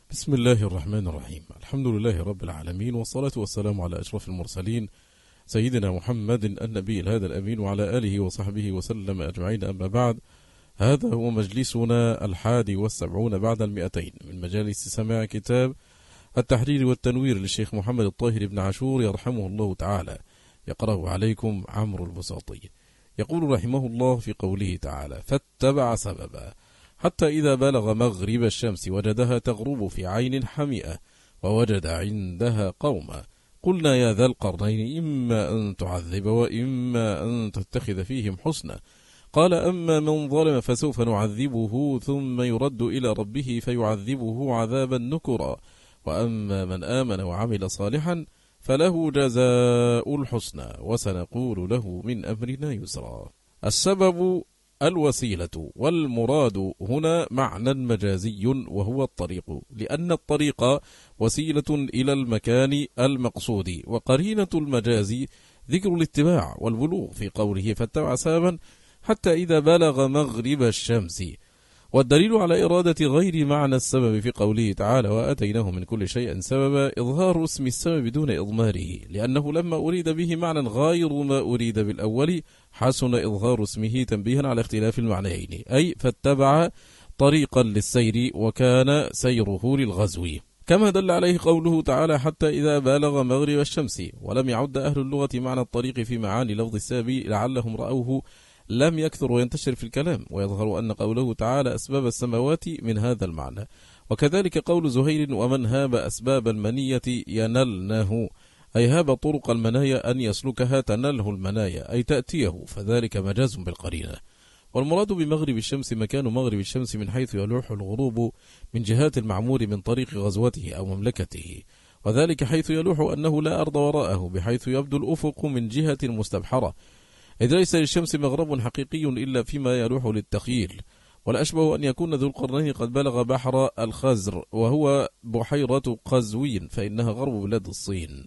بسم الله الرحمن الرحيم. الحمد لله رب العالمين، والصلاة والسلام على أشرف المرسلين سيدنا محمد النبي الهادي الأمين وعلى آله وصحبه وسلم أجمعين. أما بعد، هذا هو مجلسنا 71 بعد 200 من مجالس سماع كتاب التحرير والتنوير للشيخ محمد الطاهر بن عاشور يرحمه الله تعالى. يقرأ عليكم عمرو البساطي. يقول رحمه الله في قوله تعالى: فاتبع سببا حتى إذا بلغ مغرب الشمس وجدها تغرب في عين حمئة ووجد عندها قوما قلنا يا ذا القرنين إما أن تعذب وإما أن تتخذ فيهم حسنا. قال: أما من ظلم فسوف نعذبه ثم يرد إلى ربه فيعذبه عذابا نكرا، وأما من آمن وعمل صالحا فله جزاء الحسنى وسنقول له من أمرنا يسرا. السبب الوسيلة، والمراد هنا معنى مجازي وهو الطريق، لأن الطريق وسيلة إلى المكان المقصود، وقرينة المجاز ذكر الاتباع والبلوغ في قوله فاتبع سببا حتى إذا بلغ مغرب الشمس. والدليل على إرادة غير معنى السبب في قوله تعالى وآتيناه من كل شيء سببا إظهار اسم السبب دون إضماره، لأنه لما أريد به معنى غير ما أريد بالأول حسن إظهار اسمه تنبيها على اختلاف المعنيين، أي فاتبع طريقا للسير وكان سيره للغزو، كما دل عليه قوله تعالى حتى إذا بلغ مغرب الشمس. ولم يعد أهل اللغة معنى الطريق في معاني لفظ السبب لعلهم رأوه لم يكثر وينتشر في الكلام، ويظهر أن قوله تعالى أسباب السماوات من هذا المعنى. وكذلك قول زهير ومن هاب أسباب المنية ينلنه، أي هاب طرق المنايا أن يسلكها تنله المنايا أي تأتيه، فذلك مجاز بالقرينة. والمراد بمغرب الشمس مكان مغرب الشمس من حيث يلوح الغروب من جهات المعمور من طريق غزوته أو مملكته، وذلك حيث يلوح أنه لا أرض وراءه بحيث يبدو الأفق من جهة مستبحرة، إذ ليس للشمس مغرب حقيقي إلا فيما يلوح للتخيل. والأشبه أن يكون ذو القرنين قد بلغ بحر الخزر وهو بحيرة قزوين فإنها غرب بلاد الصين.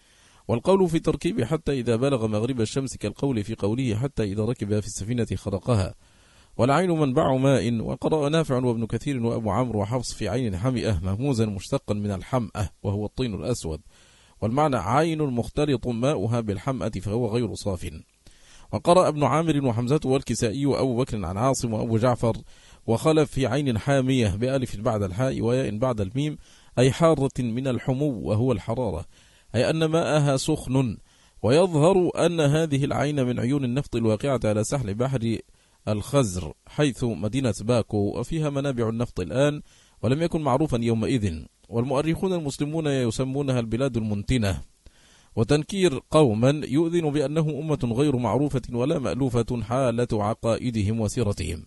والقول في تركيب حتى إذا بلغ مغرب الشمس كالقول في قوله حتى إذا ركب في السفينة خرقها. والعين منبع ماء، وقرأ نافع وابن كثير وأبو عمرو وحفص في عين حمئة مهموزا مشتقا من الحمأة وهو الطين الأسود، والمعنى عين مختلط ماؤها بالحمأة فهو غير صاف. وقرأ ابن عامر وحمزة والكسائي وأبو بكر عن عاصم وأبو جعفر وخلف في عين حامية بألف بعد الحاء وياء بعد الميم، أي حارة من الحمو وهو الحرارة، أي أن ماءها سخن. ويظهر أن هذه العين من عيون النفط الواقعة على ساحل بحر الخزر حيث مدينة باكو، وفيها منابع النفط الآن ولم يكن معروفا يومئذ. والمؤرخون المسلمون يسمونها البلاد المنتنة. وتنكير قوما يؤذن بأنه أمة غير معروفة ولا مألوفة حالة عقائدهم وسيرتهم.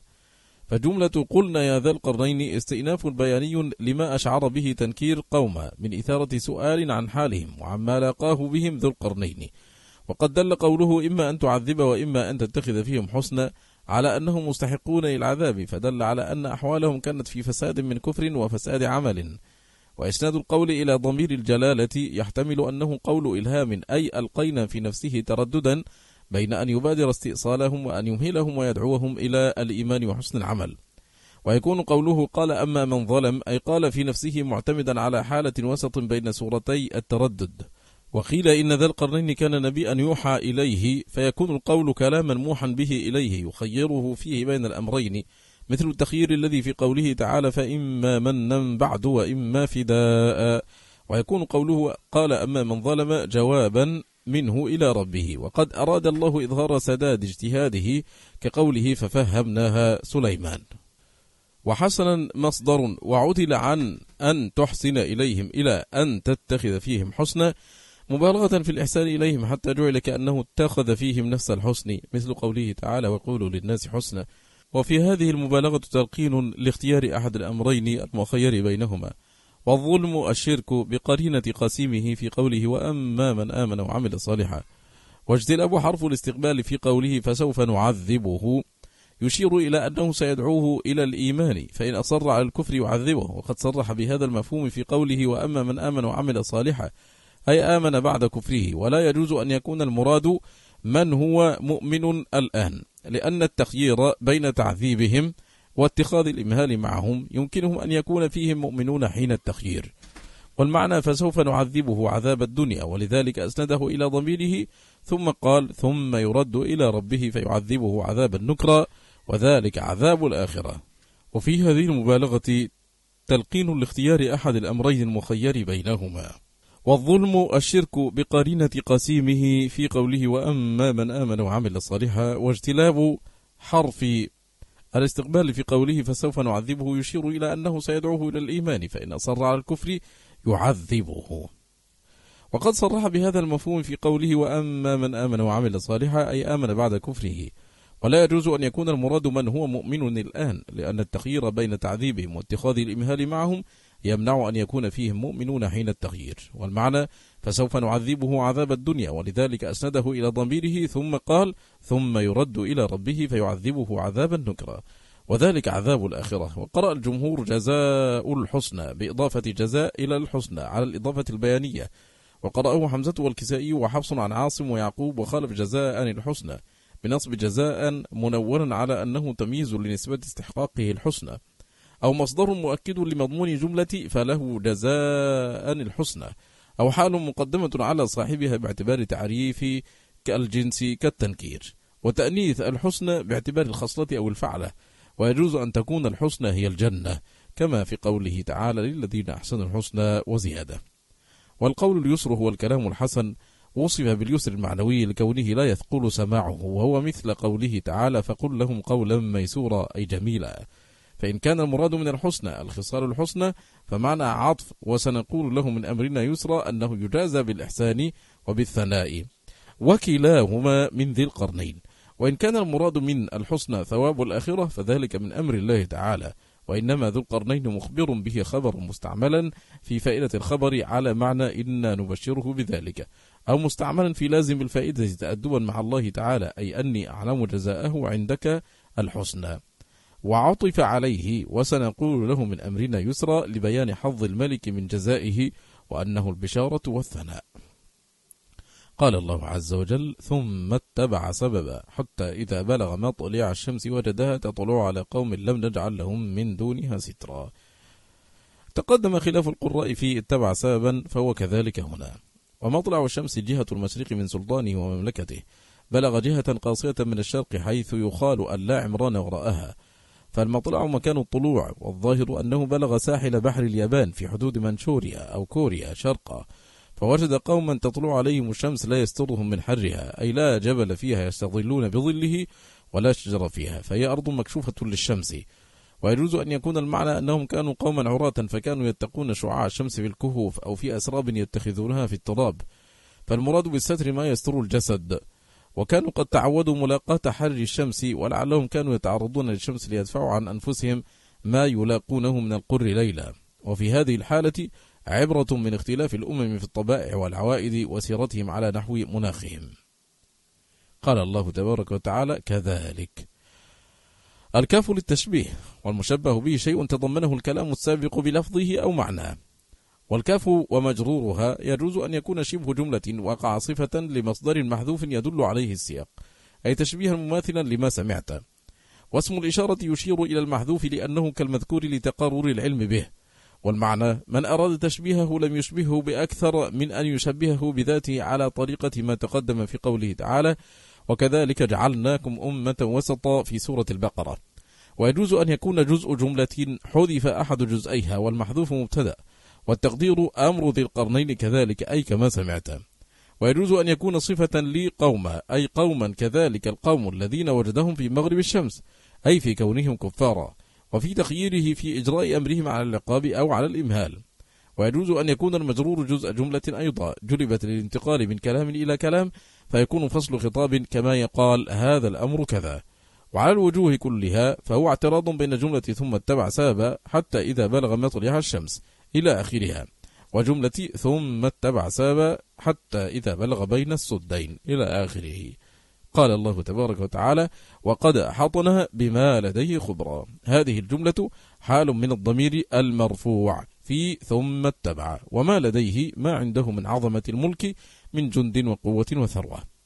فجملة قلنا يا ذا القرنين استئناف بياني لما أشعر به تنكير قوما من إثارة سؤال عن حالهم وعما لاقاه بهم ذو القرنين. وقد دل قوله إما أن تعذب وإما أن تتخذ فيهم حسنا على أنهم مستحقون للعذاب، فدل على أن أحوالهم كانت في فساد من كفر وفساد عمل. وإسناد القول إلى ضمير الجلالة يحتمل أنه قول إلهام، أي ألقينا في نفسه ترددا بين أن يبادر استئصالهم وأن يمهلهم ويدعوهم إلى الإيمان وحسن العمل. ويكون قوله قال أما من ظلم، أي قال في نفسه معتمدا على حالة وسط بين سورتي التردد. وقيل إن ذا القرنين كان نبيا يوحى إليه، فيكون القول كلاما موحى به إليه يخيره فيه بين الأمرين، مثل التخيير الذي في قوله تعالى فإما منا بعد وإما فداء. ويكون قوله قال أما من ظلم جوابا منه إلى ربه، وقد أراد الله إظهار سداد اجتهاده كقوله ففهمناها سليمان. وحسنا مصدر وعدل عن أن تحسن إليهم إلى أن تتخذ فيهم حسنا، مبالغة في الإحسان إليهم حتى جعل كأنه اتخذ فيهم نفس الحسن، مثل قوله تعالى وقولوا للناس حسنا. وفي هذه المبالغة تلقين لاختيار أحد الأمرين المخير بينهما، والظلم الشرك بقرينة قسيمه في قوله وأما من آمن وعمل صالحا. واجتلاب حرف الاستقبال في قوله فسوف نعذبه يشير إلى أنه سيدعوه إلى الإيمان، فإن أصر على الكفر يعذبه. وقد صرح بهذا المفهوم في قوله وأما من آمن وعمل صالحا، أي آمن بعد كفره. ولا يجوز أن يكون المراد من هو مؤمن الآن، لأن التخيير بين تعذيبهم واتخاذ الإمهال معهم يمكنهم أن يكون فيهم مؤمنون حين التخيير. والمعنى فسوف نعذبه عذاب الدنيا، ولذلك أسنده إلى ضميره ثم قال ثم يرد إلى ربه فيعذبه عذاب النكرة وذلك عذاب الآخرة. وفي هذه المبالغة تلقين لاختيار أحد الأمرين المخير بينهما. والظلم الشرك بقرينة قسيمه في قوله وأما من آمن وعمل صالحا، واجتلاب حرف الاستقبال في قوله فسوف نعذبه يشير إلى أنه سيدعوه إلى الإيمان، فإن أصر على الكفر يعذبه. وقد صرح بهذا المفهوم في قوله وأما من آمن وعمل صالحا، أي آمن بعد كفره. ولا يجوز أن يكون المراد من هو مؤمن الآن، لأن التخيير بين تعذيبهم واتخاذ الإمهال معهم يمنع أن يكون فيهم مؤمنون حين التخيير. والمعنى فسوف نعذبه عذاب الدنيا، ولذلك أسنده إلى ضميره ثم قال ثم يرد إلى ربه فيعذبه عذاب النكرة وذلك عذاب الآخرة. وقرأ الجمهور جزاء الحسنى بإضافة جزاء إلى الحسنى على الإضافة البيانية، وقرأه حمزة والكسائي وحفص عن عاصم ويعقوب، وخالف جزاء الحسنى بنصب جزاء منونا على أنه تمييز لنسبة استحقاقه الحسنى، أو مصدر مؤكد لمضمون جملة فله جزاء الحسنى، أو حال مقدمة على صاحبها باعتبار تعريف كالجنس كالتنكير، وتأنيث الحسنى باعتبار الخصلة أو الفعلة. ويجوز أن تكون الحسنى هي الجنة، كما في قوله تعالى للذين أحسنوا الحسنى وزيادة. والقول اليسر هو الكلام الحسن، وصف باليسر المعنوي لكونه لا يثقل سماعه، وهو مثل قوله تعالى فقل لهم قولا ميسورا أي جميلا. فإن كان المراد من الحسنى الخصال الحسنى فمعنى عطف وسنقول له من أمرنا يسرا أنه يجازى بالإحسان وبالثناء، وكلاهما من ذي القرنين. وإن كان المراد من الحسنى ثواب الآخرة فذلك من أمر الله تعالى، وإنما ذو القرنين مخبر به خبر مستعملا في فائدة الخبر على معنى إنا نبشره بذلك، أو مستعملا في لازم الفائدة تأدبا مع الله تعالى، أي أني أعلم جزاءه عندك الحسنى. وعطف عليه وسنقول له من أمرنا يسرا لبيان حظ الملك من جزائه وأنه البشارة والثناء. قال الله عز وجل ثم اتبع سببا حتى إذا بلغ مطلع الشمس وجدها تطلع على قوم لم نجعل لهم من دونها سترا. تقدم خلاف القراء في اتبع سببا، فهو كذلك هنا. ومطلع الشمس جهة المشرق من سلطانه ومملكته، بلغ جهة قاصية من الشرق حيث يقال أن لا عمران وراءها، فالمطلع مكان الطلوع، والظاهر أنه بلغ ساحل بحر اليابان في حدود منشوريا أو كوريا شرقا، فوجد قوما تطلع عليهم الشمس لا يسترهم من حرها، أي لا جبل فيها يستظلون بظله ولا شجر فيها، فهي أرض مكشوفة للشمس. ويجوز أن يكون المعنى أنهم كانوا قوما عراة فكانوا يتقون شعاع الشمس في الكهوف أو في أسراب يتخذونها في التراب، فالمراد بالستر ما يستر الجسد. وكانوا قد تعودوا ملاقاة حر الشمس، ولعلهم كانوا يتعرضون للشمس ليدفعوا عن أنفسهم ما يلاقونه من القر ليلا. وفي هذه الحالة عبرة من اختلاف الأمم في الطبائع والعوائد وسيرتهم على نحو مناخهم. قال الله تبارك وتعالى كذلك. الكاف للتشبيه، والمشبه به شيء تضمنه الكلام السابق بلفظه أو معناه. والكاف ومجرورها يجوز أن يكون شبه جملة وقع صفة لمصدر محذوف يدل عليه السياق، أي تشبيها مماثلا لما سمعت. واسم الإشارة يشير إلى المحذوف لأنه كالمذكور لتقرر العلم به. والمعنى من أراد تشبيهه لم يشبهه بأكثر من أن يشبهه بذاته على طريقة ما تقدم في قوله تعالى وكذلك جعلناكم أمة وسطا في سورة البقرة. ويجوز أن يكون جزء جملة حذف أحد جزئيها والمحذوف مبتدأ، والتقدير أمر ذي القرنين كذلك أي كما سمعت. ويجوز أن يكون صفة لقوم أي قوما كذلك القوم الذين وجدهم في مغرب الشمس أي في كونهم كفارا، وفي تخييره في إجراء أمرهم على العقاب أو على الإمهال. ويجوز أن يكون المجرور جزء جملة أيضا جلبت للانتقال من كلام إلى كلام فيكون فصل خطاب كما يقال هذا الأمر كذا. وعلى الوجوه كلها فهو اعتراض بين جملة ثم اتبع سببا حتى إذا بلغ مطلع الشمس إلى آخرها، وجملة ثم اتبع سببا حتى إذا بلغ بين السدين إلى آخره. قال الله تبارك وتعالى وقد أحاطنا بما لديه خبرا. هذه الجملة حال من الضمير المرفوع في ثم اتبع، وما لديه ما عنده من عظمة الملك من جند وقوة وثروة.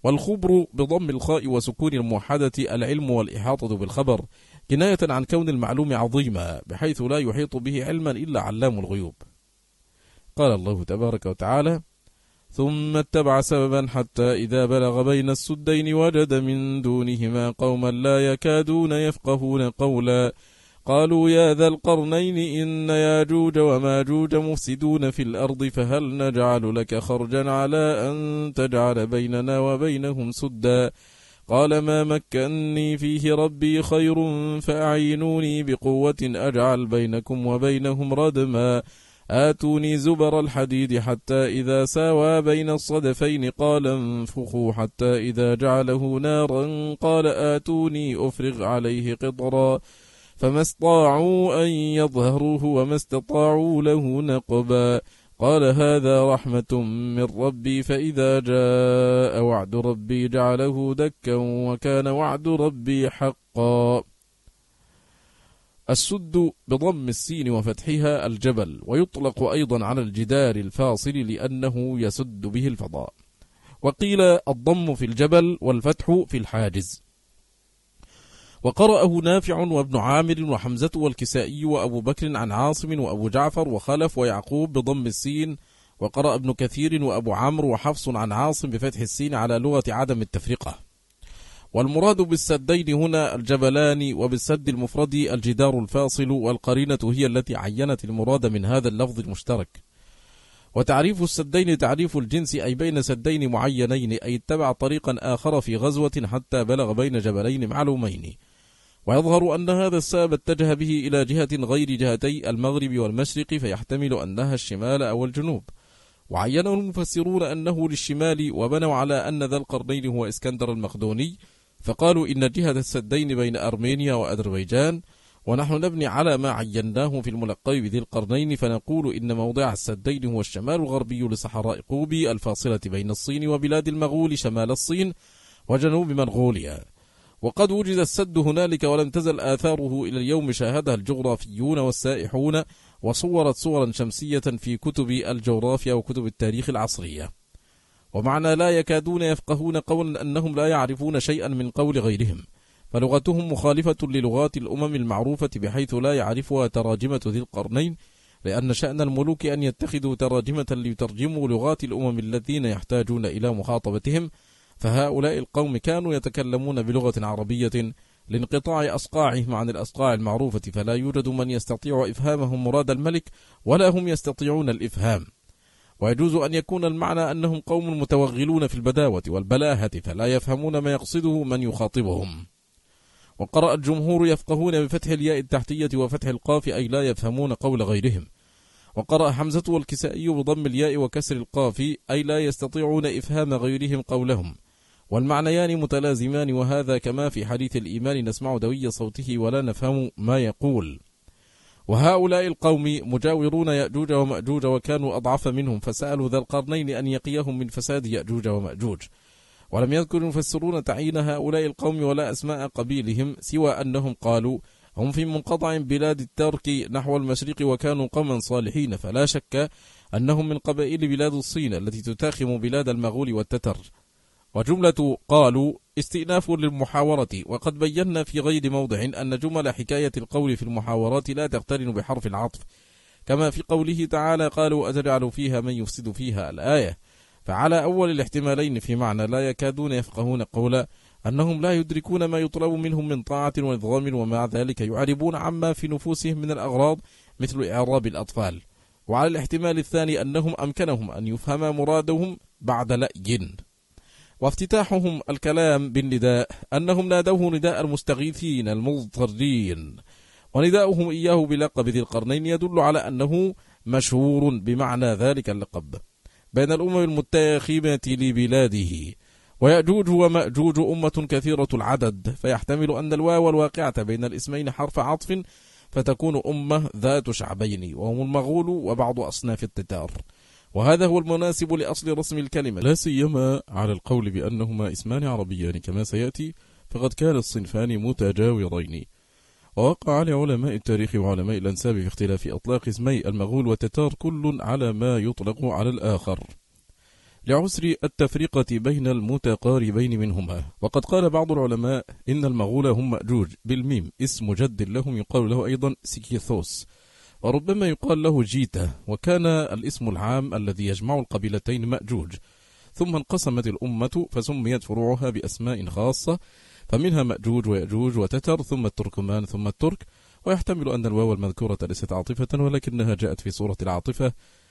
والخبر بضم الخاء وسكون الموحدة العلم والإحاطة بالخبر، كناية عن كون المعلوم عظيما بحيث لا يحيط به علما إلا علام الغيوب. قال الله تبارك وتعالى: ثم اتبع سببا حتى إذا بلغ بين السدين وجد من دونهما قوما لا يكادون يفقهون قولا قالوا يا ذا القرنين إن ياجوج وماجوج مفسدون في الأرض فهل نجعل لك خرجا على أن تجعل بيننا وبينهم سدا قال ما مكني فيه ربي خير فأعينوني بقوة أجعل بينكم وبينهم ردما آتوني زبر الحديد حتى إذا ساوى بين الصدفين قال انفخوا حتى إذا جعله نارا قال آتوني أفرغ عليه قطرا فما استطاعوا أن يظهروه وما استطاعوا له نقبا قال هذا رحمة من ربي فإذا جاء وعد ربي جعله دكا وكان وعد ربي حقا. السد بضم السين وفتحها الجبل، ويطلق أيضا على الجدار الفاصل لأنه يسد به الفضاء. وقيل الضم في الجبل والفتح في الحاجز. وقرأه نافع وابن عامر وحمزة والكسائي وأبو بكر عن عاصم وأبو جعفر وخلف ويعقوب بضم السين. وقرأ ابن كثير وأبو عمرو وحفص عن عاصم بفتح السين على لغة عدم التفرقة. والمراد بالسدين هنا الجبلان، وبالسد المفرد الجدار الفاصل، والقرينة هي التي عينت المراد من هذا اللفظ المشترك. وتعريف السدين تعريف الجنس، أي بين سدين معينين، أي اتبع طريقا آخر في غزوة حتى بلغ بين جبلين معلومين. ويظهر أن هذا السبب اتجه به إلى جهة غير جهتي المغرب والمشرق، فيحتمل أنها الشمال أو الجنوب. وعينه المفسرون أنه للشمال، وبنوا على أن ذا القرنين هو اسكندر المقدوني، فقالوا إن جهة السدين بين أرمينيا وأذربيجان. ونحن نبني على ما عيناه في الملقب بذي القرنين، فنقول إن موضع السدين هو الشمال الغربي لصحراء قوبي الفاصلة بين الصين وبلاد المغول شمال الصين وجنوب منغوليا. وقد وجد السد هنالك ولم تزل آثاره إلى اليوم شاهدها الجغرافيون والسائحون، وصورت صورا شمسية في كتب الجغرافيا وكتب التاريخ العصرية. ومعنى لا يكادون يفقهون قولا أنهم لا يعرفون شيئا من قول غيرهم، فلغتهم مخالفة للغات الأمم المعروفة بحيث لا يعرفها تراجمة ذي القرنين، لأن شأن الملوك أن يتخذوا تراجمة ليترجموا لغات الأمم الذين يحتاجون إلى مخاطبتهم. فهؤلاء القوم كانوا يتكلمون بلغة عربية لانقطاع أصقاعهم عن الأصقاع المعروفة، فلا يوجد من يستطيع إفهامهم مراد الملك ولا هم يستطيعون الإفهام. ويجوز أن يكون المعنى أنهم قوم متوغلون في البداوة والبلاهة، فلا يفهمون ما يقصده من يخاطبهم. وقرأ الجمهور يفقهون بفتح الياء التحتية وفتح القاف، أي لا يفهمون قول غيرهم. وقرأ حمزة والكسائي بضم الياء وكسر القاف، أي لا يستطيعون إفهام غيرهم قولهم. والمعنيان متلازمان، وهذا كما في حديث الإيمان نسمع دوي صوته ولا نفهم ما يقول. وهؤلاء القوم مجاورون يأجوج ومأجوج، وكانوا أضعف منهم، فسألوا ذا القرنين أن يقيهم من فساد يأجوج ومأجوج. ولم يذكر المفسرون تعيين هؤلاء القوم ولا أسماء قبيلهم، سوى أنهم قالوا هم في منقطع بلاد الترك نحو المشرق، وكانوا قوما صالحين، فلا شك أنهم من قبائل بلاد الصين التي تتاخم بلاد المغول والتتر. وجملة قالوا استئناف للمحاورة، وقد بينا في غير موضع أن جمل حكاية القول في المحاورات لا تقترن بحرف العطف، كما في قوله تعالى قالوا أتجعل فيها من يفسد فيها الآية. فعلى أول الاحتمالين في معنى لا يكادون يفقهون قولا أنهم لا يدركون ما يطلب منهم من طاعة ونظام، ومع ذلك يعربون عما في نفوسهم من الأغراض مثل إعراب الأطفال. وعلى الاحتمال الثاني أنهم أمكنهم أن يفهم مرادهم بعد لأي. وافتتاحهم الكلام بالنداء أنهم نادوه نداء المستغيثين المضطرين، ونداؤهم إياه بلقب ذي القرنين يدل على أنه مشهور بمعنى ذلك اللقب بين الأمم المتاخمة لبلاده. ويأجوج ومأجوج أمة كثيرة العدد، فيحتمل أن الواو الواقعة بين الاسمين حرف عطف، فتكون أمة ذات شعبين وهم المغول وبعض أصناف التتار. وهذا هو المناسب لأصل رسم الكلمة، لا سيما على القول بأنهما اسمان عربيان كما سيأتي، فقد كان الصنفان متجاورين. ووقع لعلماء التاريخ وعلماء الأنساب في اختلاف أطلاق اسمي المغول والتتار كل على ما يطلق على الآخر. لعسر التفرقة بين المتقاربين منهما. وقد قال بعض العلماء إن المغول هم مأجوج بالميم، اسم جد لهم يقال له أيضا سيكيثوس، وربما يقال له جيتا، وكان الاسم العام الذي يجمع القبيلتين مأجوج. ثم انقسمت الأمة فسميت فروعها بأسماء خاصة، فمنها مأجوج ويأجوج وتتر، ثم التركمان، ثم الترك. ويحتمل أن الواو المذكورة ليست عاطفة ولكنها جاءت في صورة العاطفة،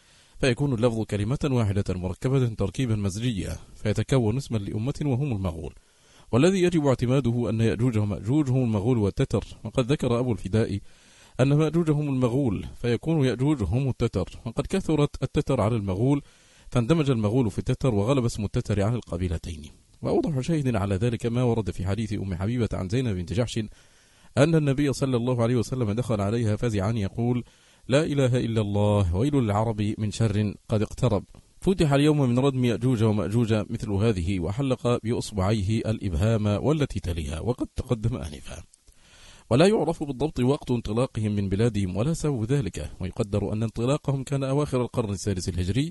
فيكون اللفظ كلمة واحدة مركبة تركيبا مزجيا، فيتكون اسما لأمة وهم المغول. والذي يجب اعتماده أن يأجوج ومأجوج هم المغول والتتر. وقد ذكر أبو الفداء أن مأجوج هم المغول، فيكون يأجوج هم التتر. وقد كثرت التتر على المغول، فاندمج المغول في التتر، وغلب اسم التتر على القبيلتين. وأوضح شاهد على ذلك ما ورد في حديث أم حبيبة عن زينب بنت جحش أن النبي صلى الله عليه وسلم دخل عليها فزعا يقول: لا إله إلا الله، ويل للعرب من شر قد اقترب. فتح اليوم من ردم يأجوج ومأجوج مثل هذه، وحلق بأصبعيه الإبهام والتي تليها، وقد تقدم آنفا. ولا يعرف بالضبط وقت انطلاقهم من بلادهم ولا سبب ذلك، ويقدر أن انطلاقهم كان أواخر القرن السادس الهجري،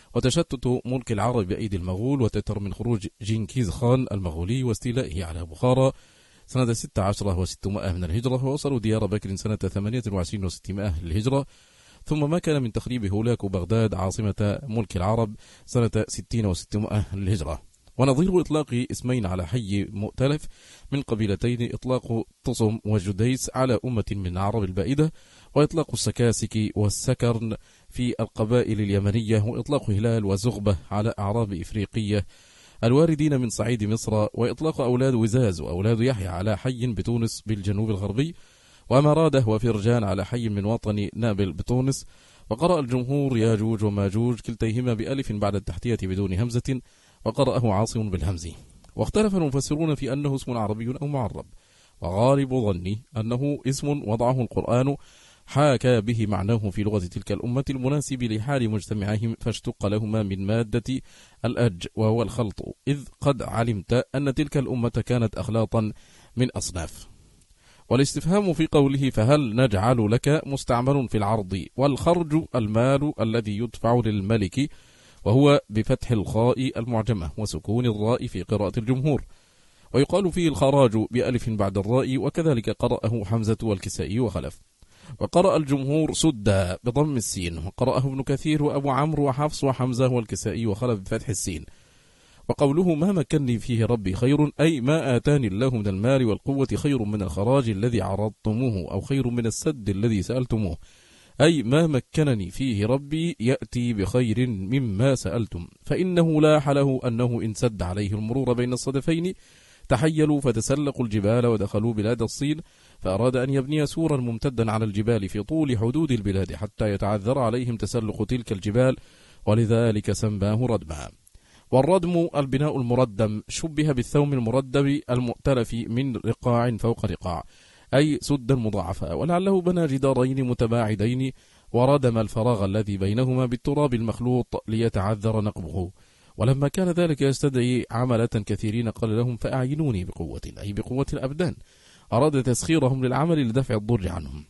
وتشتت ملك العرب بأيدي المغول، وتتر من خروج جنكيز خان المغولي واستيلائه على بخارى سنة 16 و600 من الهجرة، ووصلوا ديار بكر سنة 28 و600 للهجرة، ثم ما كان من تخريب هولاك بغداد عاصمة ملك العرب سنة 60 و600 للهجرة. ونظير إطلاق اسمين على حي مؤتلف من قبيلتين إطلاق تصم وجديس على أمة من العرب البائدة، وإطلاق السكاسك والسكرن في القبائل اليمنية، وإطلاق هلال وزغبة على أعراب إفريقية الواردين من صعيد مصر، وإطلاق أولاد وزاز وأولاد يحيى على حي بتونس بالجنوب الغربي، ومراده وفرجان على حي من وطن نابل بتونس. وقرأ الجمهور ياجوج وماجوج كلتيهما بألف بعد التحتية بدون همزة، وقرأه عاصم بالهمز. واختلف المفسرون في أنه اسم عربي أو معرب، وغالب ظني أنه اسم وضعه القرآن حاكى به معناه في لغة تلك الأمة المناسب لحال مجتمعهم، فاشتق لهما من مادة الأج وهو الخلط، إذ قد علمت أن تلك الأمة كانت أخلاطا من أصناف. والاستفهام في قوله فهل نجعل لك مستعمل في العرض، والخرج المال الذي يدفع للملك، وهو بفتح الخاء المعجمة وسكون الراء في قراءة الجمهور، ويقال فيه الخراج بألف بعد الراء، وكذلك قرأه حمزة والكسائي وخلف. وقرأ الجمهور سد بضم السين، وقرأه ابن كثير وأبو عمرو وحفص وحمزة والكسائي وخلف بفتح السين. وقوله ما مكنني فيه ربي خير، أي ما آتاني الله من المال والقوة خير من الخراج الذي عرضتموه، أو خير من السد الذي سألتموه، أي ما مكنني فيه ربي يأتي بخير مما سألتم، فإنه لاح له أنه إن سد عليه المرور بين الصدفين تحيلوا فتسلقوا الجبال ودخلوا بلاد الصين، فأراد أن يبني سورا ممتدا على الجبال في طول حدود البلاد حتى يتعذر عليهم تسلق تلك الجبال، ولذلك سماه ردما. والردم البناء المردم، شبه بالثوم المردب المؤتلف من رقاع فوق رقاع، أي سدا مضاعفا، ولعله بنى جدارين متباعدين وردم الفراغ الذي بينهما بالتراب المخلوط ليتعذر نقبه. ولما كان ذلك يستدعي عملة كثيرين قال لهم فأعينوني بقوة، أي بقوة الأبدان، أراد تسخيرهم للعمل لدفع الضر عنهم.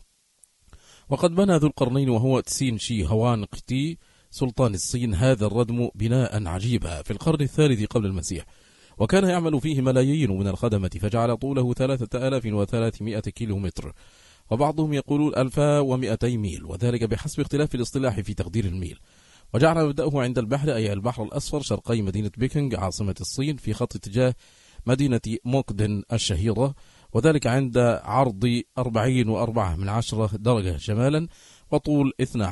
وقد بنى ذو القرنين وهو تسين شي هوان قتي سلطان الصين هذا الردم بناء عجيبا في القرن الثالث قبل المسيح، وكان يعمل فيه ملايين من الخدمة، فجعل طوله 3300 كيلومتر، وبعضهم يقولون 1200 ميل، وذلك بحسب اختلاف الاصطلاح في تقدير الميل. وجعل مبدأه عند البحر، أي البحر الأصفر شرقي مدينة بيكنغ عاصمة الصين، في خط اتجاه مدينة موكدن الشهيرة، وذلك عند عرض 40.4 درجة شمالا، وطول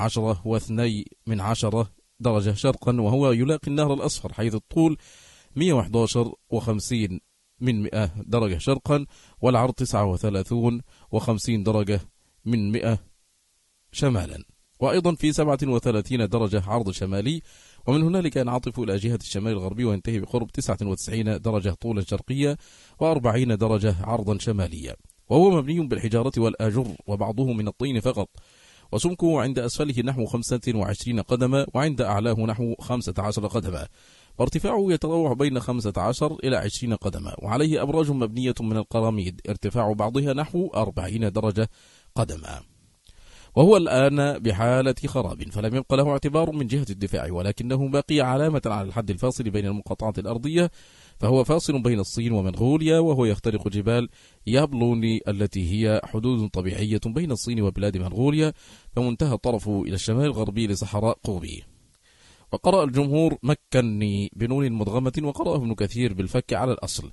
12.2 درجة شرقا، وهو يلاقي النهر الأصفر حيث الطول 111.50 درجة شرقا، والعرض 39.50 درجة شمالا، وأيضا في 37 درجة عرض شمالي، ومن هنالك ينعطف إلى جهة الشمال الغربي وينتهي بقرب 99 درجة طولا شرقية و40 درجة عرضا شمالية، وهو مبني بالحجارة والآجر، وبعضه من الطين فقط، وسمكه عند أسفله نحو 25 قدما، وعند أعلاه نحو 15 قدما، وارتفاعه يتراوح بين 15 إلى 20 قدما، وعليه أبراج مبنية من القراميد ارتفاع بعضها نحو 40 درجة قدما. وهو الآن بحالة خراب، فلم يبق له اعتبار من جهة الدفاع، ولكنه بقي علامة على الحد الفاصل بين المقاطعات الأرضية، فهو فاصل بين الصين ومنغوليا، وهو يخترق جبال يابلوني التي هي حدود طبيعية بين الصين وبلاد منغوليا، فمنتهى الطرف إلى الشمال الغربي لصحراء قوبي. وقرأ الجمهور مكني بنون مدغمة، وقرأه ابن كثير بالفك على الأصل.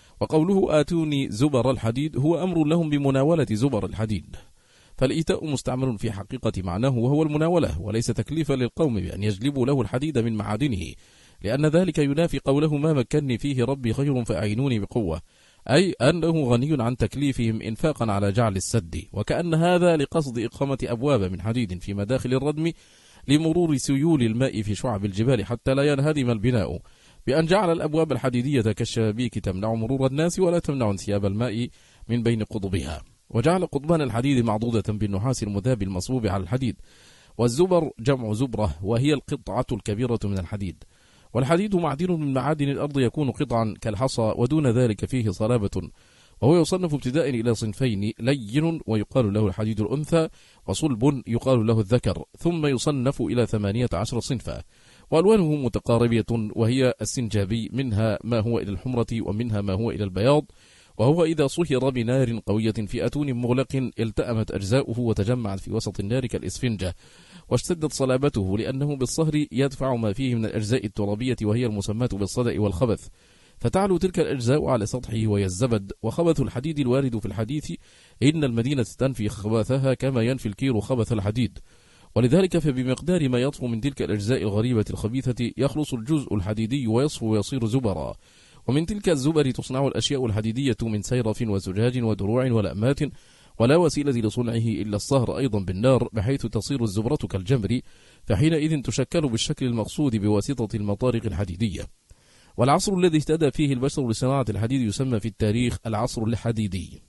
وقوله آتوني زبر الحديد هو أمر لهم بمناولة زبر الحديد، فالإيتاء مستعمل في حقيقة معناه وهو المناولة، وليس تكليفا للقوم بأن يجلبوا له الحديد من معادنه، لأن ذلك ينافي قوله ما مكنني فيه ربي خير فأعينوني بقوة، أي أنه غني عن تكليفهم إنفاقا على جعل السد، وكأن هذا لقصد إقامة أبواب من حديد في مداخل الردم لمرور سيول الماء في شعب الجبال حتى لا ينهدم البناء، بأن جعل الأبواب الحديدية كالشبابيك تمنع مرور الناس ولا تمنع انسياب الماء من بين قضبها، وجعل قضبان الحديد معضودة بالنحاس المذاب المصبوب على الحديد. والزبر جمع زبرة، وهي القطعة الكبيرة من الحديد، والحديد معدن من معادن الأرض يكون قطعا كالحصى، ودون ذلك فيه صلابة، وهو يصنف ابتداء إلى صنفين: لين ويقال له الحديد الأنثى، وصلب يقال له الذكر، ثم يصنف إلى 18 صنفا، وألوانه متقاربية، وهي السنجابي، منها ما هو إلى الحمرة ومنها ما هو إلى البياض، وهو إذا صهر بنار قوية في أتون مغلق التأمت أجزاؤه وتجمعت في وسط النار كالإسفنجة، واشتدت صلابته لأنه بالصهر يدفع ما فيه من الأجزاء الترابية وهي المسماة بالصدأ والخبث، فتعلو تلك الأجزاء على سطحه وهي الزبد. وخبث الحديد الوارد في الحديث إن المدينة تنفي خبثها كما ينفي الكير خبث الحديد، ولذلك فبمقدار ما يطفو من تلك الأجزاء الغريبة الخبيثة يخلص الجزء الحديدي ويصفو ويصير زبرا. ومن تلك الزبر تصنع الأشياء الحديدية من سيرف وزجاج ودروع ولأمات، ولا وسيلة لصنعه إلا الصهر أيضا بالنار، بحيث تصير الزبرة كالجمر، فحينئذ تشكل بالشكل المقصود بواسطة المطارق الحديدية. والعصر الذي اهتدى فيه البشر لصناعة الحديد يسمى في التاريخ العصر الحديدي.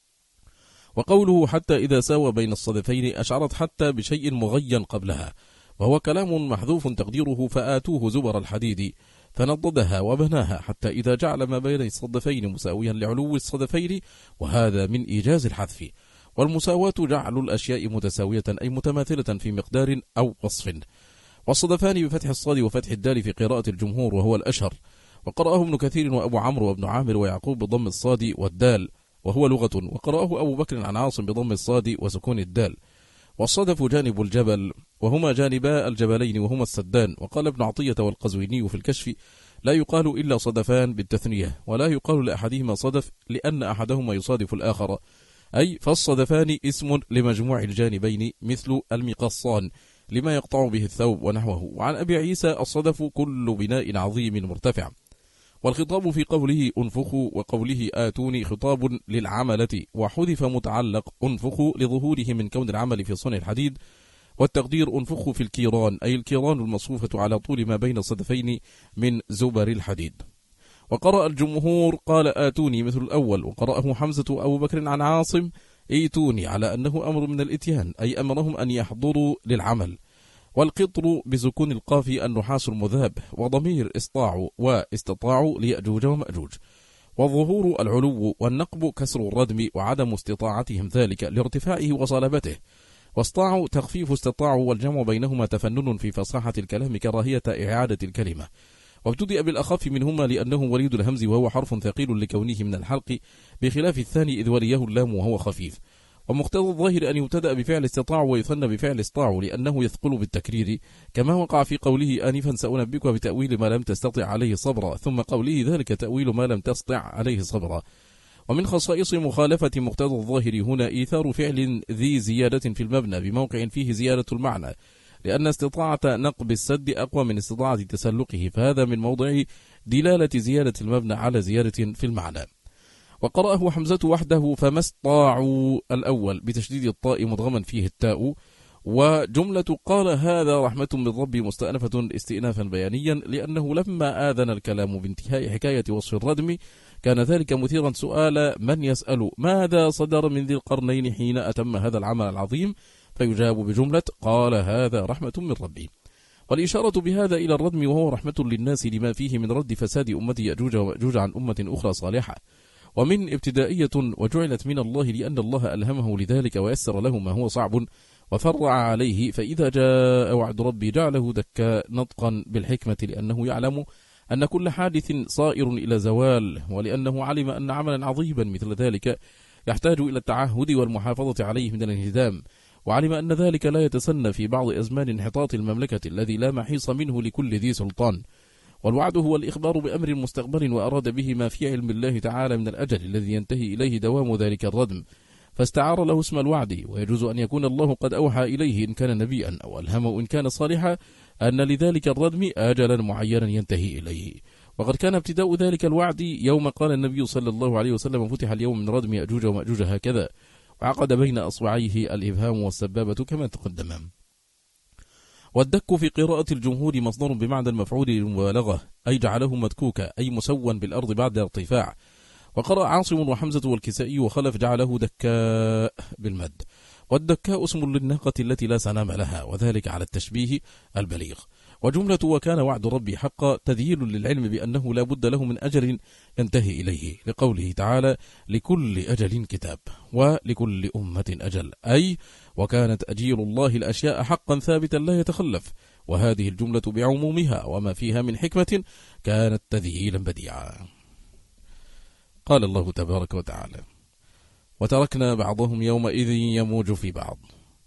وقوله حتى إذا ساوى بين الصدفين أشعرت حتى بشيء مغين قبلها، وهو كلام محذوف تقديره فآتوه زبر الحديد، فنضدها وبناها حتى إذا جعل ما بين الصدفين مساويا لعلو الصدفين، وهذا من إيجاز الحذف. والمساواة جعل الأشياء متساوية أي متماثلة في مقدار أو وصف. والصدفان بفتح الصاد وفتح الدال في قراءة الجمهور وهو الأشهر، وقرأه ابن كثير وأبو عمرو وابن عامر ويعقوب بضم الصاد والدال وهو لغة، وقرأه أبو بكر عن عاصم بضم الصاد وسكون الدال. والصدف جانب الجبل، وهما جانبا الجبلين وهما السدان. وقال ابن عطية والقزويني في الكشف لا يقال إلا صدفان بالتثنية، ولا يقال لأحدهما صدف لأن أحدهما يصادف الآخر، أي فالصدفان اسم لمجموع الجانبين مثل المقصان لما يقطع به الثوب ونحوه. وعن أبي عيسى الصدف كل بناء عظيم مرتفع. والخطاب في قوله أنفخوا وقوله آتوني خطاب للعملة، وحذف متعلق أنفخوا لظهوره من كون العمل في صنع الحديد، والتقدير أنفخوا في الكيران أي الكيران المصفوفة على طول ما بين الصدفين من زبر الحديد. وقرأ الجمهور قال آتوني مثل الأول، وقرأه حمزة وأبو بكر عن عاصم ايتوني على أنه أمر من الإتيان أي أمرهم أن يحضروا للعمل. والقطر بسكون القاف النحاس المذاب، وضمير استطاعوا واستطاعوا ليأجوج ومأجوج. والظهور العلو، والنقب كسر الردم وعدم استطاعتهم ذلك لارتفاعه وصلابته. واستطاعوا تخفيف استطاعوا، والجمع بينهما تفنن في فصاحة الكلام كراهية إعادة الكلمة. وابتدأ بالأخف منهما لأنه وليد الهمز وهو حرف ثقيل لكونه من الحلق، بخلاف الثاني إذ وليه اللام وهو خفيف. ومقتضى الظاهر أن يبتدأ بفعل استطاعوا ويثنى بفعل استطاعوا لأنه يثقل بالتكرير، كما وقع في قوله آنفا سأنبئك بتأويل ما لم تستطع عليه صبرا، ثم قوله ذلك تأويل ما لم تستطع عليه صبرا. ومن خصائص مخالفة مقتضى الظاهر هنا إيثار فعل ذي زيادة في المبنى بموقع فيه زيادة المعنى، لأن استطاعة نقب السد أقوى من استطاعة تسلقه، فهذا من موضع دلالة زيادة المبنى على زيادة في المعنى. وقرأه حمزة وحده فما استطاعوا الأول بتشديد الطاء مدغما فيه التاء. وجملة قال هذا رحمة من ربي مستأنفة استئنافا بيانيا، لأنه لما آذن الكلام بانتهاء حكاية وصف الردم كان ذلك مثيرا سؤال من يسأل ماذا صدر من ذي القرنين حين أتم هذا العمل العظيم، فيجاب بجملة قال هذا رحمة من ربي. والإشارة بهذا إلى الردم وهو رحمة للناس لما فيه من رد فساد أمة يأجوج ومأجوج عن أمة أخرى صالحة، ومن ابتدائية وجعلت من الله لأن الله ألهمه لذلك ويسر له ما هو صعب، وفرع عليه، فإذا جاء وعد ربي جعله دكا نطقا بالحكمة، لأنه يعلم أن كل حادث صائر إلى زوال، ولأنه علم أن عملا عظيما مثل ذلك يحتاج إلى التعهد والمحافظة عليه من الانهدام، وعلم أن ذلك لا يتسنى في بعض أزمان انحطاط المملكة الذي لا محيص منه لكل ذي سلطان. والوعد هو الإخبار بأمر مستقبل، وأراد به ما في علم الله تعالى من الأجل الذي ينتهي إليه دوام ذلك الردم، فاستعار له اسم الوعد. ويجوز أن يكون الله قد أوحى إليه إن كان نبيا، أو ألهمه إن كان صالحا أن لذلك الردم أجلا معينا ينتهي إليه. وقد كان ابتداء ذلك الوعد يوم قال النبي صلى الله عليه وسلم: فتح اليوم من ردم يأجوج ومأجوج هكذا، وعقد بين أصبعيه الإبهام والسبابة كما تقدم. والدك في قراءة الجمهور مصدر بمعنى المفعول للمبالغة، أي جعله مدكوكا، أي مسوا بالأرض بعد ارتفاع. وقرأ عاصم وحمزة والكسائي وخلف جعله دكاء بالمد. والدكاء اسم للناقة التي لا سنام لها، وذلك على التشبيه البليغ. وجملة وكان وعد ربي حقا تذييل للعلم بأنه لا بد له من أجل ينتهي إليه، لقوله تعالى: لكل أجل كتاب، ولكل أمة أجل، أي وكانت أجيل الله الأشياء حقا ثابتا لا يتخلف. وهذه الجملة بعمومها وما فيها من حكمة كانت تذييلا بديعا. قال الله تبارك وتعالى: وتركنا بعضهم يومئذ يموج في بعض.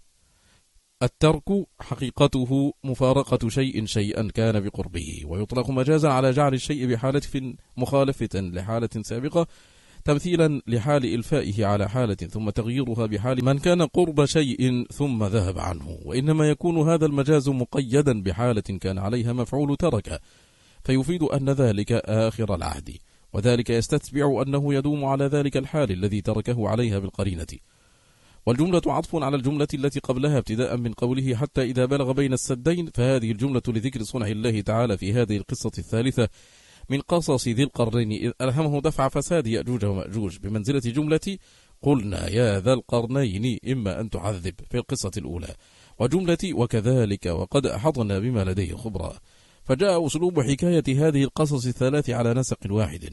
الترك حقيقته مفارقة شيء شيئا كان بقربه، ويطلق مجازا على جعل الشيء بحالة مخالفة لحالة سابقة، تمثيلا لحال إلفائه على حالة ثم تغييرها بحال من كان قرب شيء ثم ذهب عنه. وإنما يكون هذا المجاز مقيدا بحالة كان عليها مفعول ترك، فيفيد أن ذلك آخر العهد، وذلك يستتبع أنه يدوم على ذلك الحال الذي تركه عليها بالقرينة. والجملة عطف على الجملة التي قبلها ابتداء من قوله: حتى إذا بلغ بين السدين، فهذه الجملة لذكر صنع الله تعالى في هذه القصة الثالثة من قصص ذي القرنين، إذ ألهمه دفع فساد يأجوج ومأجوج، بمنزلة جملة قلنا يا ذا القرنين إما أن تعذب في القصة الأولى، وجملة وكذلك وقد أحطنا بما لديه خبرا. فجاء أسلوب حكاية هذه القصص الثلاث على نسق واحد.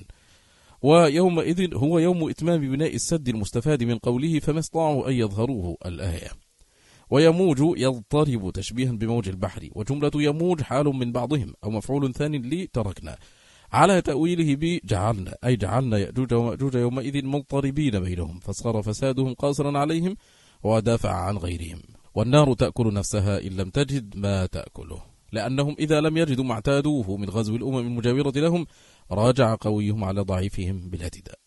ويومئذ هو يوم إتمام بناء السد المستفاد من قوله: فما استطاعوا أن يظهروه الآية. ويموج يضطرب تشبيها بموج البحر، وجملة يموج حال من بعضهم أو مفعول ثاني لتركنا، على تأويله بجعلنا، أي جعلنا يأجوج ومأجوج يومئذ مضطربين بينهم، فصار فسادهم قاصرا عليهم ودافع عن غيرهم. والنار تأكل نفسها إن لم تجد ما تأكله، لأنهم إذا لم يجدوا ما اعتادوه من غزو الأمم المجاورة لهم راجع قويهم على ضعيفهم بالاعتداء.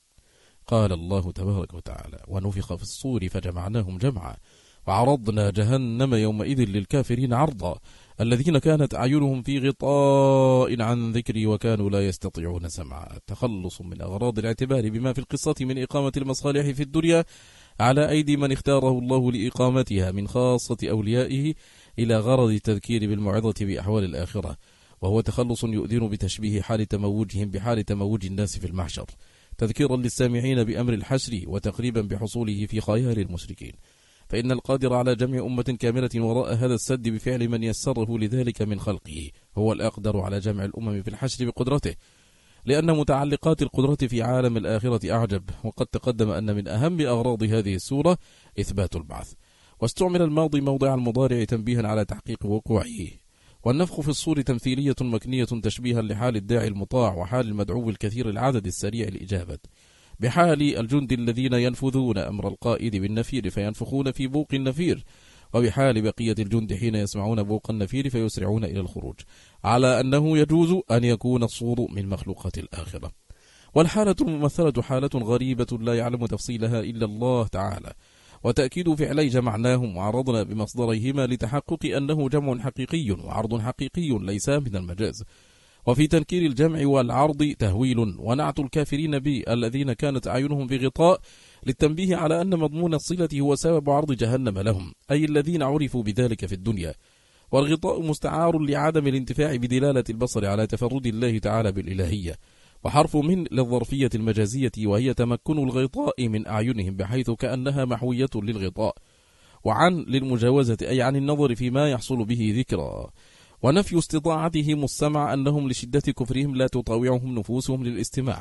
قال الله تبارك وتعالى: ونفخ في الصور فجمعناهم جمعا، وعرضنا جهنم يومئذ للكافرين عرضا، الذين كانت أعينهم في غطاء عن ذكري وكانوا لا يستطيعون سمعا. تخلص من أغراض الاعتبار بما في القصة من إقامة المصالح في الدنيا على أيدي من اختاره الله لإقامتها من خاصة أوليائه، إلى غرض التذكير بالموعظة بأحوال الآخرة، وهو تخلص يؤذن بتشبيه حال تموجهم بحال تموج الناس في المحشر، تذكيرا للسامعين بأمر الحشر وتقريبا بحصوله في خيال المشركين. فإن القادر على جمع أمة كاملة وراء هذا السد بفعل من يسره لذلك من خلقه هو الأقدر على جمع الأمم في الحشر بقدرته، لأن متعلقات القدرة في عالم الآخرة أعجب. وقد تقدم أن من أهم أغراض هذه السورة إثبات البعث، واستعمل الماضي موضع المضارع تنبيها على تحقيق وقوعه. والنفخ في الصور تمثيلية مكنية تشبيها لحال الداعي المطاع وحال المدعو الكثير العدد السريع الإجابة، بحال الجند الذين ينفذون أمر القائد بالنفير فينفخون في بوق النفير، وبحال بقية الجند حين يسمعون بوق النفير فيسرعون إلى الخروج، على أنه يجوز أن يكون الصور من مخلوقات الآخرة. والحالة الممثلة حالة غريبة لا يعلم تفصيلها إلا الله تعالى، وتأكيد فعلي جمعناهم وعرضنا بمصدريهما لتحقق أنه جمع حقيقي وعرض حقيقي ليس من المجاز. وفي تنكير الجمع والعرض تهويل، ونعت الكافرين الذين كانت أعينهم في غطاء للتنبيه على أن مضمون الصلة هو سبب عرض جهنم لهم، أي الذين عرفوا بذلك في الدنيا. والغطاء مستعار لعدم الانتفاع بدلالة البصر على تفرد الله تعالى بالإلهية، وحرف من للظرفية المجازية، وهي تمكن الغطاء من أعينهم بحيث كأنها محوية للغطاء، وعن للمجاوزة أي عن النظر فيما يحصل به ذكرى. ونفي استطاعتهم السمع أنهم لشدة كفرهم لا تطاوعهم نفوسهم للاستماع،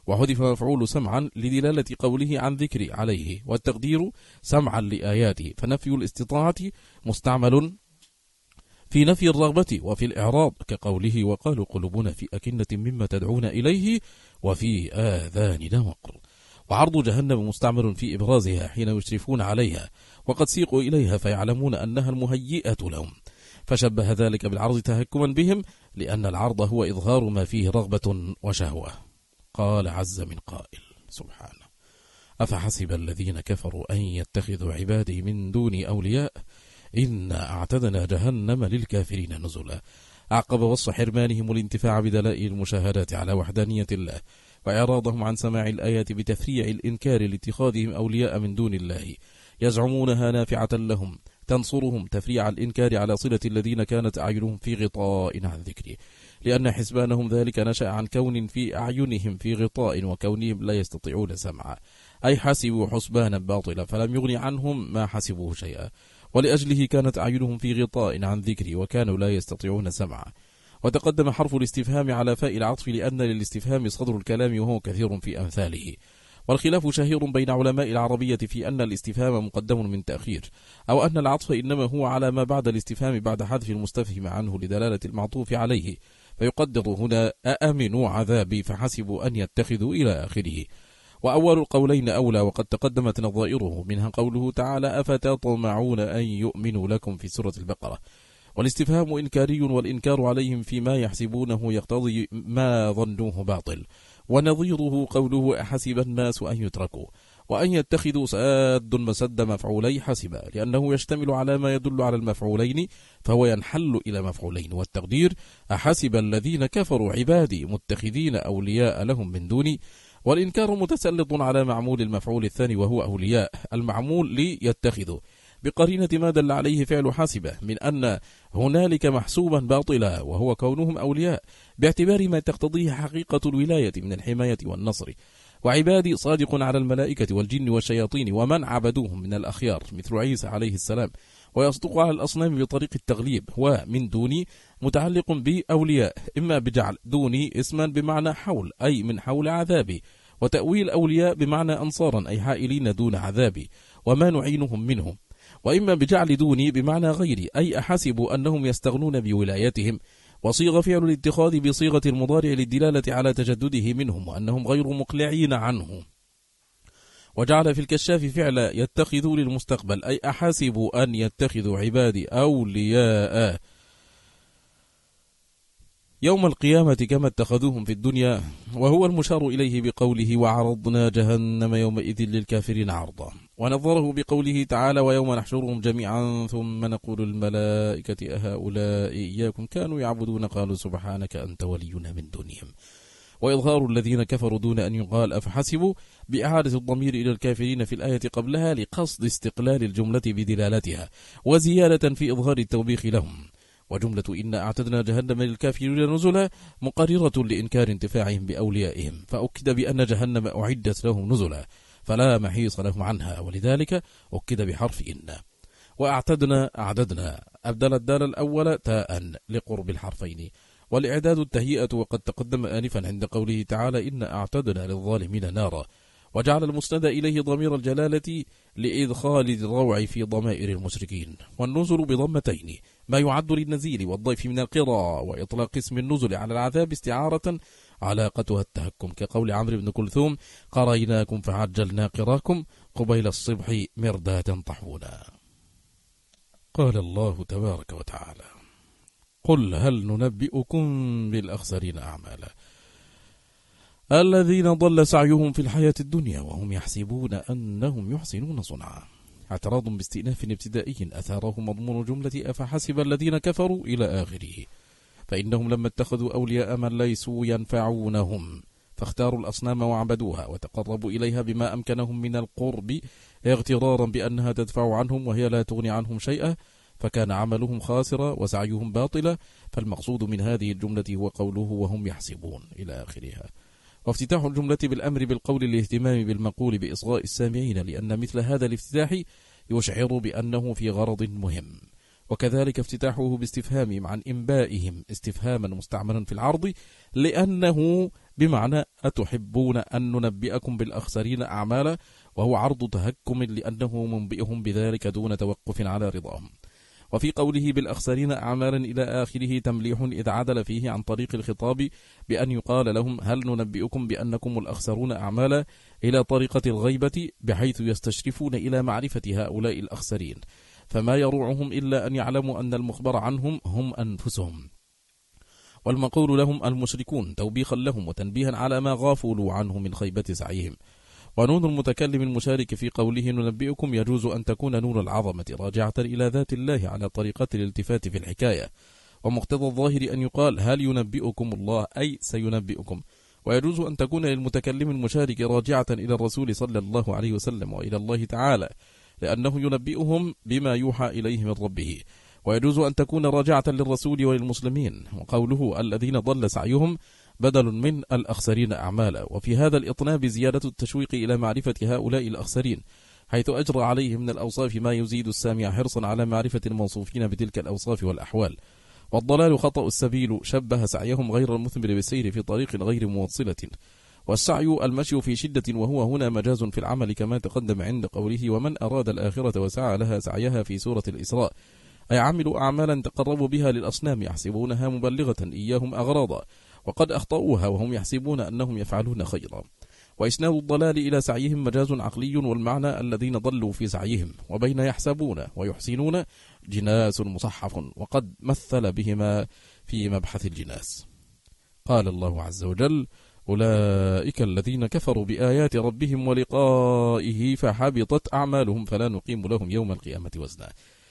وحذف مفعول سمعا لدلالة قوله عن ذكر عليه، والتقدير سمعا لآياته، فنفي الاستطاعة مستعمل في نفي الرغبة وفي الإعراض، كقوله وقالوا قلوبنا في أكنة مما تدعون إليه وفي آذاننا وقر. وعرض جهنم مستعمل في إبرازها حين يشرفون عليها وقد سيقوا إليها فيعلمون أنها المهيئة لهم، فشبه ذلك بالعرض تهكما بهم، لأن العرض هو إظهار ما فيه رغبة وشهوة. قال عز من قائل سبحانه: أفحسب الذين كفروا أن يتخذوا عبادي من دوني أولياء إنا أعتدنا جهنم للكافرين نزلا. أعقب وصف حرمانهم الانتفاع بدلائل المشاهدات على وحدانية الله، وإعراضهم عن سماع الآيات بتفريع الإنكار لاتخاذهم أولياء من دون الله يزعمونها نافعة لهم تنصرهم، تفريع الإنكار على صلة الذين كانت أعينهم في غطاء عن ذكري، لأن حسبانهم ذلك نشأ عن كون في أعينهم في غطاء وكونهم لا يستطيعون سمعا، أي حسبوا حسبانا باطلا فلم يغني عنهم ما حسبوه شيئا، ولأجله كانت أعينهم في غطاء عن ذكري وكانوا لا يستطيعون سمعا. وتقدم حرف الاستفهام على فاء العطف لأن للاستفهام صدر الكلام وهو كثير في أمثاله. والخلاف شهير بين علماء العربية في أن الاستفهام مقدم من تأخير، أو أن العطف إنما هو على ما بعد الاستفهام بعد حذف المستفهم عنه لدلالة المعطوف عليه، فيقدر هنا أأمنوا عذابي فحسبوا أن يتخذوا إلى آخره. وأول القولين أولى، وقد تقدمت نظائره، منها قوله تعالى أفتطمعون أن يؤمنوا لكم في سورة البقرة، والاستفهام إنكاري، والإنكار عليهم فيما يحسبونه يقتضي ما ظنوه باطل. ونظيره قوله أحسب الناس أن يتركوا، وأن يتخذوا ساد مسد مفعولي حسب، لأنه يشتمل على ما يدل على المفعولين فهو ينحل إلى مفعولين، والتقدير أحسب الذين كفروا عبادي متخذين أولياء لهم من دوني. والإنكار متسلط على معمول المفعول الثاني وهو أولياء، المعمول ليتخذوا، بقرينة ما دل عليه فعل حاسبة من أن هنالك محسوبا باطلا وهو كونهم أولياء، باعتبار ما تقتضيه حقيقة الولاية من الحماية والنصر. وعبادي صادق على الملائكة والجن والشياطين ومن عبدوهم من الأخيار مثل عيسى عليه السلام، ويصدق على الأصنام بطريق التغليب. ومن دوني متعلق بأولياء، إما بجعل دوني اسما بمعنى حول أي من حول عذابي، وتأويل أولياء بمعنى أنصارا أي حائلين دون عذابي وما نعينهم منهم، وإما بجعل دوني بمعنى غيري أي أحسبوا أنهم يستغنون بولايتهم. وصيغ فعل الاتخاذ بصيغة المضارع للدلالة على تجدده منهم وأنهم غير مقلعين عنه. وجعل في الكشاف فعل يتخذوا للمستقبل أي أحسبوا أن يتخذوا عبادي أولياء يوم القيامة كما اتخذوهم في الدنيا، وهو المشار إليه بقوله وعرضنا جهنم يومئذ للكافرين عرضا. ونظره بقوله تعالى ويوم نحشرهم جميعا ثم نقول الملائكة أهؤلاء إياكم كانوا يعبدون قالوا سبحانك أنت ولينا من دونهم. وإظهار الذين كفروا دون أن يقال أفحسبوا بإعادة الضمير إلى الكافرين في الآية قبلها لقصد استقلال الجملة بدلالتها وزيادة في إظهار التوبيخ لهم. وجملة إن أعتدنا جهنم للكافرين نزلا مقررة لإنكار انتفاعهم بأوليائهم، فأكد بأن جهنم أعدت لهم نزلا فلا محيص لهم عنها، ولذلك أكد بحرف إن. وأعتدنا أعددنا أبدل الدال الأول تاء لقرب الحرفين، والإعداد التهيئة، وقد تقدم آنفا عند قوله تعالى إن أعتدنا للظالمين نارا، وجعل المسند إليه ضمير الجلالة لإدخال الروع في ضمائر المشركين. والنزل بضمتين ما يعد للنزيل والضيف من القرى، وإطلاق اسم النزل على العذاب استعارة علاقتها التهكم، كقول عمرو بن كلثوم قريناكم فعجلنا قراكم قبيل الصبح مردادا طحونا. قال الله تبارك وتعالى قل هل ننبئكم بالأخسرين أعمالا الذين ضل سعيهم في الحياة الدنيا وهم يحسبون أنهم يحسنون صنعا. اعتراض باستئناف ابتدائي أثاره مضمون جملة أفحسب الذين كفروا إلى آخره، فإنهم لما اتخذوا أولياء من ليسوا ينفعونهم فاختاروا الأصنام وعبدوها وتقربوا إليها بما أمكنهم من القرب اغترارا بأنها تدفع عنهم وهي لا تغني عنهم شيئا، فكان عملهم خاسرا وسعيهم باطلا. فالمقصود من هذه الجملة هو قوله وهم يحسبون إلى آخرها. وافتتاح الجملة بالأمر بالقول الاهتمام بالمقول بإصغاء السامعين، لأن مثل هذا الافتتاح يشعر بأنه في غرض مهم. وكذلك افتتاحه باستفهامهم عن إنبائهم استفهاما مستعملا في العرض، لأنه بمعنى أتحبون أن ننبئكم بالأخسرين أعمالا، وهو عرض تهكم لأنه منبئهم بذلك دون توقف على رضاهم. وفي قوله بالأخسرين أعمالا إلى آخره تمليح إذ عدل فيه عن طريق الخطاب بأن يقال لهم هل ننبئكم بأنكم الأخسرون أعمالا إلى طريقة الغيبة، بحيث يستشرفون إلى معرفة هؤلاء الأخسرين، فما يروعهم إلا أن يعلموا أن المخبر عنهم هم أنفسهم، والمقول لهم المشركون توبيخا لهم وتنبيها على ما غافلوا عنه من خيبة سعيهم. ونون المتكلم المشارك في قوله ننبئكم يجوز أن تكون نون العظمة راجعة إلى ذات الله على طريقة الالتفات في الحكاية، ومقتضى الظاهر أن يقال هل ينبئكم الله أي سينبئكم، ويجوز أن تكون للمتكلم المشارك راجعة إلى الرسول صلى الله عليه وسلم وإلى الله تعالى، لأنه ينبئهم بما يوحى إليه من ربه، ويجوز أن تكون راجعة للرسول وللمسلمين، وقوله الذين ضل سعيهم بدل من الأخسرين أعمالا. وفي هذا الإطناب زيادة التشويق إلى معرفة هؤلاء الأخسرين، حيث أجرى عليه من الأوصاف ما يزيد السامع حرصا على معرفة الموصوفين بتلك الأوصاف والأحوال. والضلال خطأ السبيل شبه سعيهم غير المثمر بالسير في طريق غير موصلة، والسعي المشي في شدة، وهو هنا مجاز في العمل كما تقدم عند قوله ومن أراد الآخرة وسعى لها سعيها في سورة الإسراء، أي عملوا أعمالا تقربوا بها للأصنام يحسبونها مبلغة إياهم أغراضا، وقد أخطأوها وهم يحسبون أنهم يفعلون خيرا. وإسناد الضلال إلى سعيهم مجاز عقلي، والمعنى الذين ضلوا في سعيهم، وبين يحسبون ويحسنون جناس مصحف، وقد مثل بهما في مبحث الجناس. قال الله عز وجل أولئك الذين كفروا بآيات ربهم ولقائه فحبطت أعمالهم فلا نقيم لهم يوم القيامة وزنا.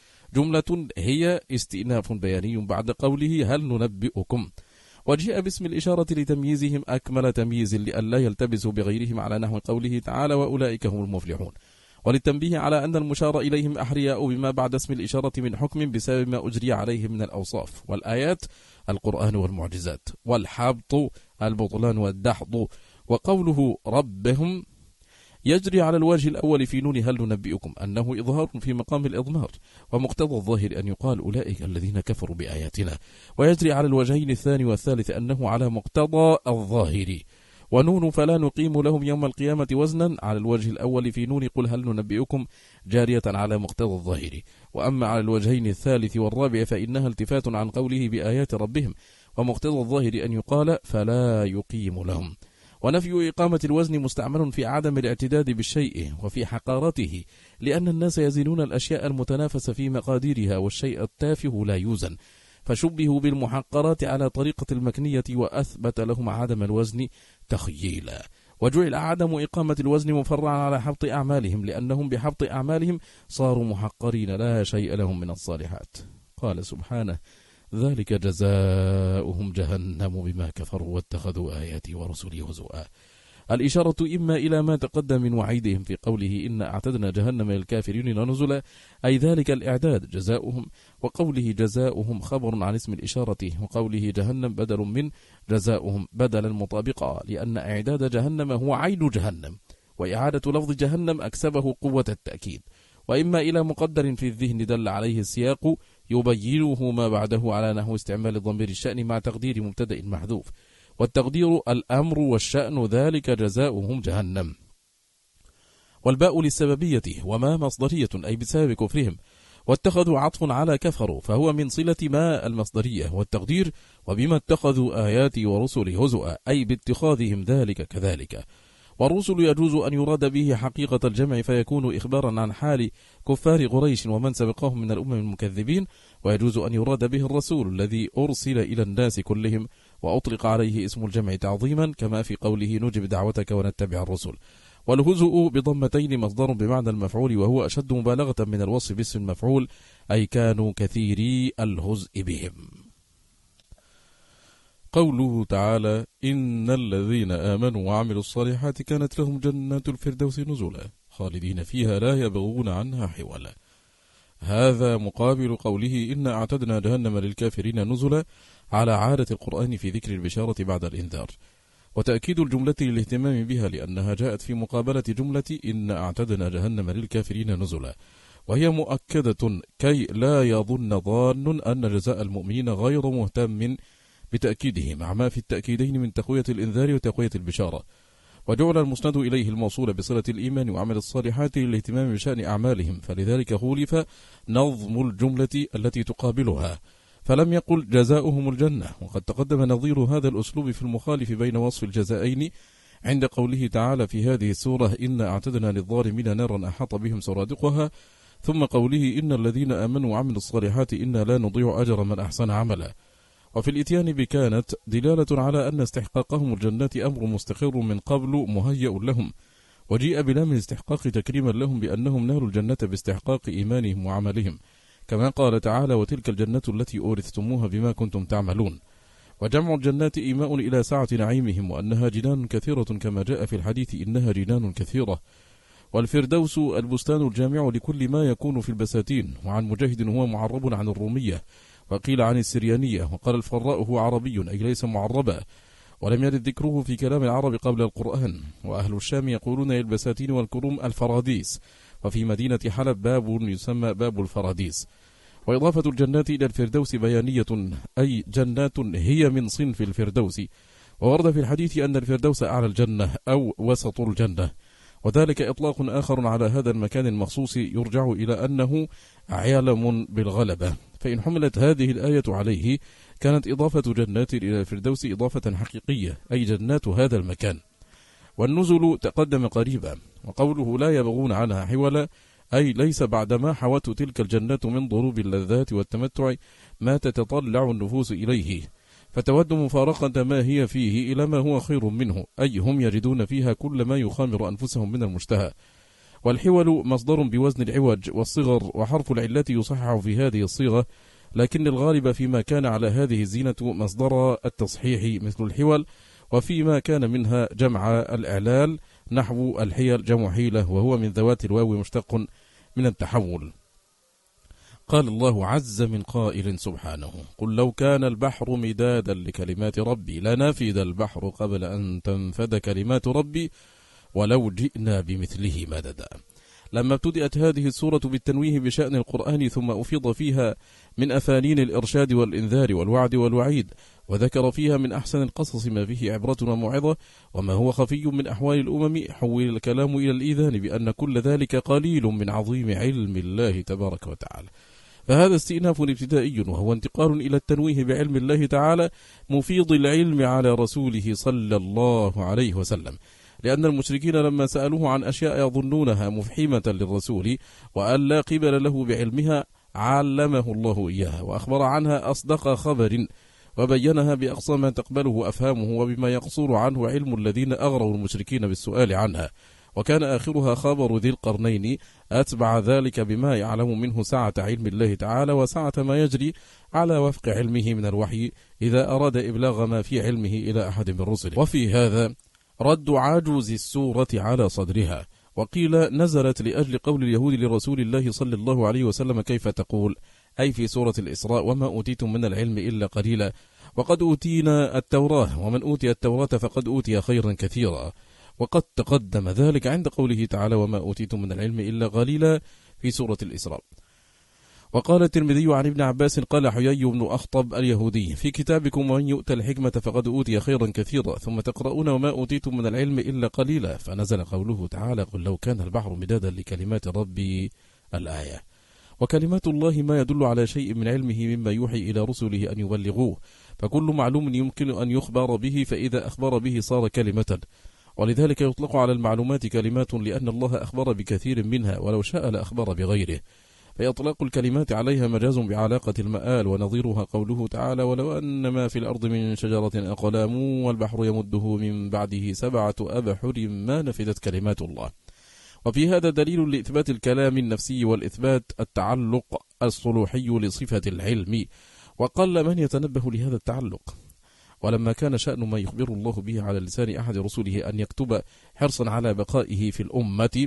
جملة هي استئناف بياني بعد قوله هل ننبئكم، وجاء باسم الإشارة لتمييزهم أكمل تمييز لئلا يلتبسوا بغيرهم على نحو قوله تعالى وأولئك هم المفلحون، وللتنبيه على أن المشار إليهم أحرياء بما بعد اسم الإشارة من حكم بسبب ما أجري عليهم من الأوصاف. والآيات القرآن والمعجزات، والحبط البطلان والدحض. وقوله ربهم يجري على الوجه الأول في نون هل ننبئكم أنه إظهار في مقام الإضمار، ومقتضى الظاهر أن يقال أولئك الذين كفروا بآياتنا، ويجري على الوجهين الثاني والثالث أنه على مقتضى الظاهر. ونون فلا نقيم لهم يوم القيامة وزنا على الوجه الأول في نون قل هل ننبئكم جارية على مقتضى الظاهر، وأما على الوجهين الثالث والرابع فإنها التفات عن قوله بآيات ربهم، ومقتضى الظاهر أن يقال فلا يقيم لهم. ونفي إقامة الوزن مستعمل في عدم الاعتداد بالشيء وفي حقارته، لأن الناس يزنون الأشياء المتنافسة في مقاديرها، والشيء التافه لا يوزن، فشبهوا بالمحقرات على طريقة المكنية، وأثبت لهم عدم الوزن تخييلا. وجعل عدم إقامة الوزن مفرعا على حبط أعمالهم، لأنهم بحبط أعمالهم صاروا محقرين لا شيء لهم من الصالحات. قال سبحانه ذلك جزاؤهم جهنم بما كفروا واتخذوا آياتي ورسلي هزؤا. الإشارة إما إلى ما تقدم من وعيدهم في قوله إن أعتدنا جهنم للكافرين نزلا، أي ذلك الإعداد جزاؤهم، وقوله جزاؤهم خبر عن اسم الإشارة، وقوله جهنم بدل من جزاؤهم بدلا مطابقا، لأن إعداد جهنم هو عين جهنم، وإعادة لفظ جهنم أكسبه قوة التأكيد. وإما إلى مقدر في الذهن دل عليه السياق يبينه ما بعده على نحو استعمال ضمير الشأن مع تقدير مبتدأ محذوف، والتقدير الأمر والشأن ذلك جزاؤهم جهنم. والباء للسببية وما مصدرية أي بسبب كفرهم، واتخذوا عطف على كفروا فهو من صلة ما المصدرية، والتقدير وبما اتخذوا آياتي ورسلي هزؤا أي باتخاذهم ذلك كذلك. والرسل يجوز أن يراد به حقيقة الجمع فيكون إخبارا عن حال كفار قريش ومن سبقهم من الأمم المكذبين، ويجوز أن يراد به الرسول الذي أرسل إلى الناس كلهم، وأطلق عليه اسم الجمع تعظيما كما في قوله نجب دعوتك ونتبع الرسل. والهزؤ بضمتين مصدر بمعنى المفعول، وهو أشد مبالغة من الوصف باسم المفعول، أي كانوا كثيري الهزء بهم. قوله تعالى إن الذين آمنوا وعملوا الصالحات كانت لهم جنات الفردوس نزلا خالدين فيها لا يبغون عنها حولا. هذا مقابل قوله إن أعتدنا جهنم للكافرين نزلا على عادة القرآن في ذكر البشارة بعد الإنذار، وتأكيد الجملة للاهتمام بها لأنها جاءت في مقابلة جملة إن أعتدنا جهنم للكافرين نزلا. وهي مؤكدة كي لا يظن ظان أن جزاء المؤمنين غير مهتم بتأكيده، مع ما في التأكيدين من تقوية الإنذار وتقوية البشارة. وجعل المسند إليه الموصول بصلة الإيمان وعمل الصالحات للاهتمام بشأن أعمالهم، فلذلك خولف نظم الجملة التي تقابلها، فلم يقل جزاؤهم الجنة. وقد تقدم نظير هذا الأسلوب في المخالف بين وصف الجزائين عند قوله تعالى في هذه السورة: إنا أعتدنا للظالمين نارا أحاط بهم سرادقها، ثم قوله: إن الذين آمنوا وعملوا الصالحات إنا لا نضيع أجر من أحسن عملا. وفي الإتيان بكانت دلالة على أن استحقاقهم الجنات أمر مستقر من قبل مهيأ لهم، وجيء بلام الاستحقاق تكريما لهم بأنهم نالوا الجنة باستحقاق إيمانهم وعملهم، كما قال تعالى: وتلك الجنة التي أورثتموها بما كنتم تعملون. وجمع الجنات إيماء إلى سعة نعيمهم، وأنها جنان كثيرة كما جاء في الحديث: إنها جنان كثيرة. والفردوس البستان الجامع لكل ما يكون في البساتين. وعن مجاهد هو معرب عن الرومية، وقيل عن السريانية، وقال الفراء هو عربي أي ليس معربا، ولم يرد ذكره في كلام العرب قبل القرآن. وأهل الشام يقولون البساتين والكروم الفراديس، وفي مدينة حلب باب يسمى باب الفراديس. وإضافة الجنات إلى الفردوس بيانية، أي جنات هي من صنف الفردوس. وورد في الحديث أن الفردوس أعلى الجنة أو وسط الجنة، وذلك إطلاق آخر على هذا المكان المخصوص يرجع إلى أنه عالم بالغلبة. فإن حملت هذه الآية عليه كانت إضافة جنات إلى الفردوس إضافة حقيقية، أي جنات هذا المكان. والنزل تقدم قريبا. وقوله لا يبغون عنها حولا، أي ليس بعدما حوته تلك الجنات من ضروب اللذات والتمتع ما تتطلع النفوس إليه، فتود مفارقة ما هي فيه إلى ما هو خير منه، أي هم يجدون فيها كل ما يخامر أنفسهم من المشتهى. والحول مصدر بوزن العوج والصغر، وحرف العلة يصحح في هذه الصيغة، لكن الغالب فيما كان على هذه الزينة مصدر التصحيح مثل الحول، وفيما كان منها جمع الإعلال نحو الحيل جمع حيلة، وهو من ذوات الواو مشتق من التحول. قال الله عز من قائل سبحانه: قل لو كان البحر مدادا لكلمات ربي لنفد البحر قبل أن تنفد كلمات ربي ولو جئنا بمثله مددا. لما ابتدأت هذه السورة بالتنويه بشأن القرآن، ثم أفيض فيها من أفانين الإرشاد والإنذار والوعد والوعيد، وذكر فيها من أحسن القصص ما فيه عبرة وموعظة، وما هو خفي من أحوال الأمم، حول الكلام إلى الإيذان بأن كل ذلك قليل من عظيم علم الله تبارك وتعالى. فهذا استئناف ابتدائي، وهو انتقال إلى التنويه بعلم الله تعالى مفيض العلم على رسوله صلى الله عليه وسلم، لأن المشركين لما سألوه عن أشياء يظنونها مفحمة للرسول وأن لا قبل له بعلمها علمه الله إياها، وأخبر عنها أصدق خبر، وبينها بأقصى ما تقبله أفهامه وبما يقصر عنه علم الذين أغروا المشركين بالسؤال عنها. وكان آخرها خبر ذي القرنين، أتبع ذلك بما يعلم منه سعة علم الله تعالى وسعة ما يجري على وفق علمه من الوحي إذا أراد إبلاغ ما في علمه إلى أحد من رسله. وفي هذا رد عجز السورة على صدرها، وقيل نزلت لأجل قول اليهود لرسول الله صلى الله عليه وسلم: كيف تقول، أي في سورة الإسراء: وما أوتيتم من العلم إلا قليلا، وقد أوتينا التوراة، ومن أوتي التوراة فقد أوتي خيرا كثيرا. وقد تقدم ذلك عند قوله تعالى: وما أوتيتم من العلم إلا قليلا في سورة الإسراء. وقال الترمذي عن ابن عباس قال حيي بن أخطب اليهودي: في كتابكم ومن يؤتى الحكمة فقد أوتي خيرا كثيرا، ثم تقرؤون وما أوتيتم من العلم إلا قليلا، فنزل قوله تعالى: قل لو كان البحر مدادا لكلمات ربي، الآية. وكلمات الله ما يدل على شيء من علمه مما يوحي إلى رسله أن يبلغوه، فكل معلوم يمكن أن يخبر به، فإذا أخبر به صار كلمة، ولذلك يطلق على المعلومات كلمات، لأن الله أخبر بكثير منها، ولو شاء لأخبر بغيره، فيطلق الكلمات عليها مجاز بعلاقة المآل. ونظيرها قوله تعالى: ولو أن ما في الأرض من شجرة أقلام والبحر يمده من بعده 7 أبحر ما نفدت كلمات الله. وفي هذا دليل لإثبات الكلام النفسي والإثبات التعلق الصلوحي لصفة العلم، وقل من يتنبه لهذا التعلق. ولما كان شأن ما يخبر الله به على لسان أحد رسله أن يكتب حرصا على بقائه في الأمة،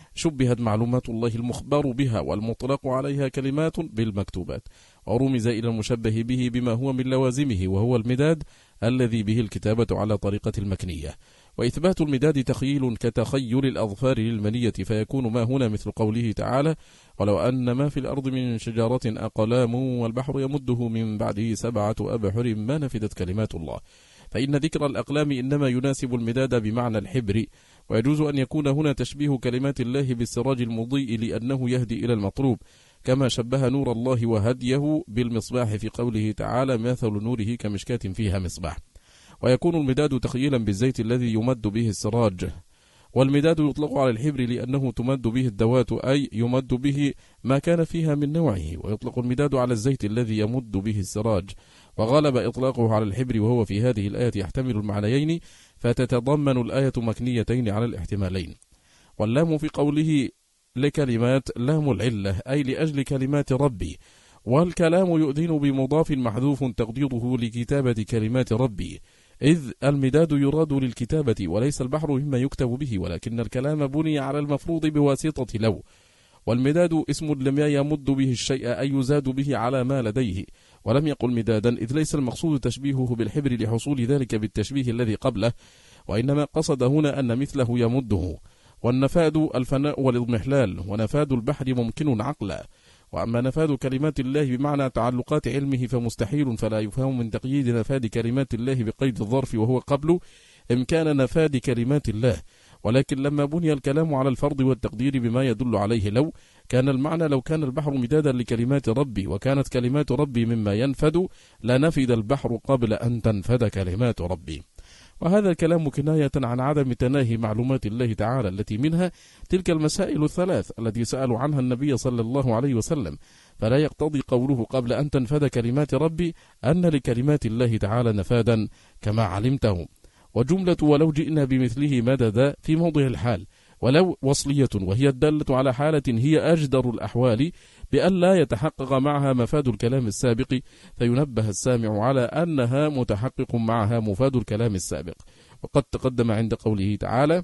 شبهت معلومات الله المخبر بها والمطلق عليها كلمات بالمكتوبات، ورمز إلى المشبه به بما هو من لوازمه، وهو المداد الذي به الكتابة على طريقة المكنية. وإثبات المداد تخيل كتخيل الأظفار للمنية، فيكون ما هنا مثل قوله تعالى: ولو أن ما في الأرض من شجرة أقلام والبحر يمده من بعده 7 أبحر ما نفدت كلمات الله. فإن ذكر الأقلام إنما يناسب المداد بمعنى الحبر، ويجوز أن يكون هنا تشبيه كلمات الله بالسراج المضيء لأنه يهدي إلى المطلوب، كما شبه نور الله وهديه بالمصباح في قوله تعالى: مثل نوره كمشكاة فيها مصباح. ويكون المداد تخيلا بالزيت الذي يمد به السراج. والمداد يطلق على الحبر لأنه تمد به الدوات، أي يمد به ما كان فيها من نوعه، ويطلق المداد على الزيت الذي يمد به السراج. وغلب إطلاقه على الحبر، وهو في هذه الآية يحتمل المعنيين، فتتضمن الآية مكنيتين على الاحتمالين. واللام في قوله لكلمات لام العلة، أي لأجل كلمات ربي. والكلام يؤذن بمضاف محذوف تقديره لكتابة كلمات ربي، إذ المداد يراد للكتابة وليس البحر مما يكتب به، ولكن الكلام بني على المفروض بواسطة لو. والمداد اسم لما يمد به الشيء أي يزاد به على ما لديه، ولم يقل مدادا، إذ ليس المقصود تشبيهه بالحبر لحصول ذلك بالتشبيه الذي قبله، وإنما قصد هنا أن مثله يمده. والنفاد الفناء والاضمحلال، ونفاد البحر ممكن عقلا. وأما نفاد كلمات الله بمعنى تعلقات علمه فمستحيل، فلا يفهم من تقييد نفاد كلمات الله بقيد الظرف وهو قبل إمكان نفاد كلمات الله. ولكن لما بني الكلام على الفرض والتقدير بما يدل عليه لو، كان المعنى لو كان البحر مدادا لكلمات ربي وكانت كلمات ربي مما ينفد لنفد البحر قبل أن تنفد كلمات ربي. وهذا الكلام كناية عن عدم تناهي معلومات الله تعالى، التي منها تلك المسائل الثلاث التي سألوا عنها النبي صلى الله عليه وسلم، فلا يقتضي قوله قبل أن تنفد كلمات ربي أن لكلمات الله تعالى نفادا كما علمته. وجملة ولو جئنا بمثله مددا في موضع الحال، ولو وصلية وهي الدالة على حالة هي أجدر الأحوال بأن لا يتحقق معها مفاد الكلام السابق، فينبه السامع على أنها متحقق معها مفاد الكلام السابق. وقد تقدم عند قوله تعالى: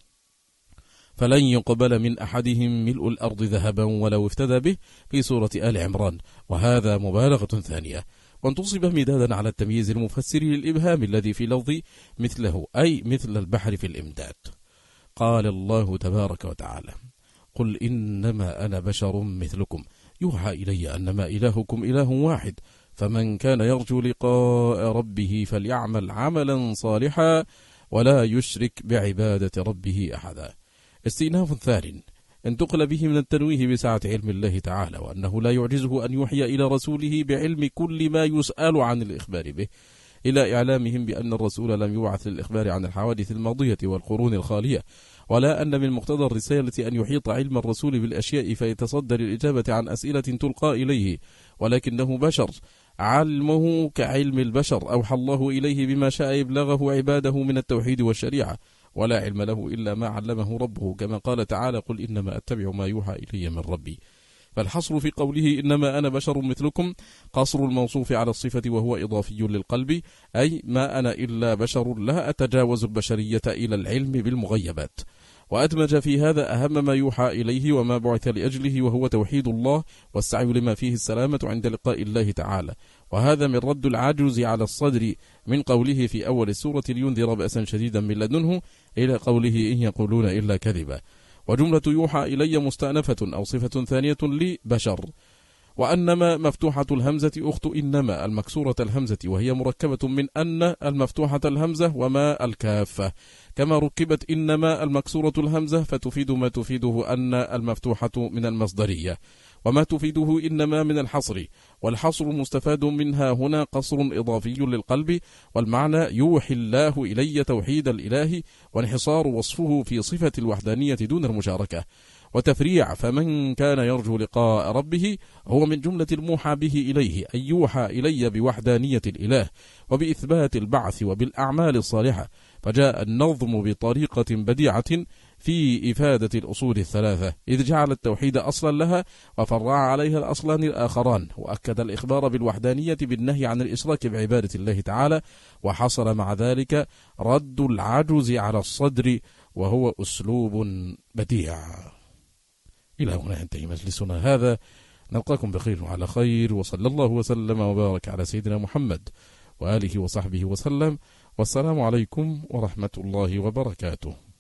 فلن يقبل من أحدهم ملء الأرض ذهبا ولو افتدى به في سورة آل عمران، وهذا مبالغة ثانية. وانتصب مدادا على التمييز المفسر للإبهام الذي في لفظ مثله، أي مثل البحر في الإمداد. قال الله تبارك وتعالى: قل إنما أنا بشر مثلكم يوحى إلي أنما إلهكم إله واحد، فمن كان يرجو لقاء ربه فليعمل عملا صالحا ولا يشرك بعبادة ربه أحدا. استئناف ثان انتقل به من التنويه بسعة علم الله تعالى، وأنه لا يعجزه أن يوحي إلى رسوله بعلم كل ما يسأل عن الإخبار به، إلى إعلامهم بأن الرسول لم يبعث للإخبار عن الحوادث الماضية والقرون الخالية، ولا أن من مقتضى الرسالة أن يحيط علم الرسول بالأشياء فيتصدر الإجابة عن أسئلة تلقى إليه، ولكنه بشر علمه كعلم البشر، أوحى الله إليه بما شاء إبلاغه عباده من التوحيد والشريعة، ولا علم له إلا ما علمه ربه، كما قال تعالى: قل إنما أتبع ما يوحى إلي من ربي. فالحصر في قوله إنما أنا بشر مثلكم قصر الموصوف على الصفة، وهو إضافي للقلب، أي ما أنا إلا بشر لا أتجاوز البشرية إلى العلم بالمغيبات. وأدمج في هذا أهم ما يوحى إليه وما بعث لأجله، وهو توحيد الله والسعي لما فيه السلامة عند لقاء الله تعالى. وهذا من رد العجز على الصدر من قوله في أول السورة لينذر بأسا شديدا من لدنه، إلى قوله إن يقولون إلا كذبا. وجملة يوحى إلي مستأنفة أو صفة ثانية لبشر. وأنما مفتوحة الهمزة أخت إنما المكسورة الهمزة، وهي مركبة من أن المفتوحة الهمزة وما الكافة، كما ركبت إنما المكسورة الهمزة فتفيد ما تفيده أن المفتوحة من المصدرية، وما تفيده إنما من الحصر. والحصر مستفاد منها هنا قصر إضافي للقلب، والمعنى يوحي الله إلي توحيد الإله، وانحصار وصفه في صفة الوحدانية دون المشاركة. وتفريع فمن كان يرجو لقاء ربه هو من جملة الموحى به إليه، أي يوحى إلي بوحدانية الإله وبإثبات البعث وبالأعمال الصالحة. فجاء النظم بطريقة بديعة في إفادة الأصول الثلاثة، إذ جعل التوحيد أصلا لها وفرع عليها الأصلان الآخران، وأكد الإخبار بالوحدانية بالنهي عن الإشراك بعبادة الله تعالى، وحصل مع ذلك رد العجز على الصدر، وهو أسلوب بديع. إلى هنا ينتهي مجلسنا هذا، نلقاكم بخير وعلى خير، وصلى الله وسلم وبارك على سيدنا محمد وآله وصحبه وسلم، والسلام عليكم ورحمة الله وبركاته.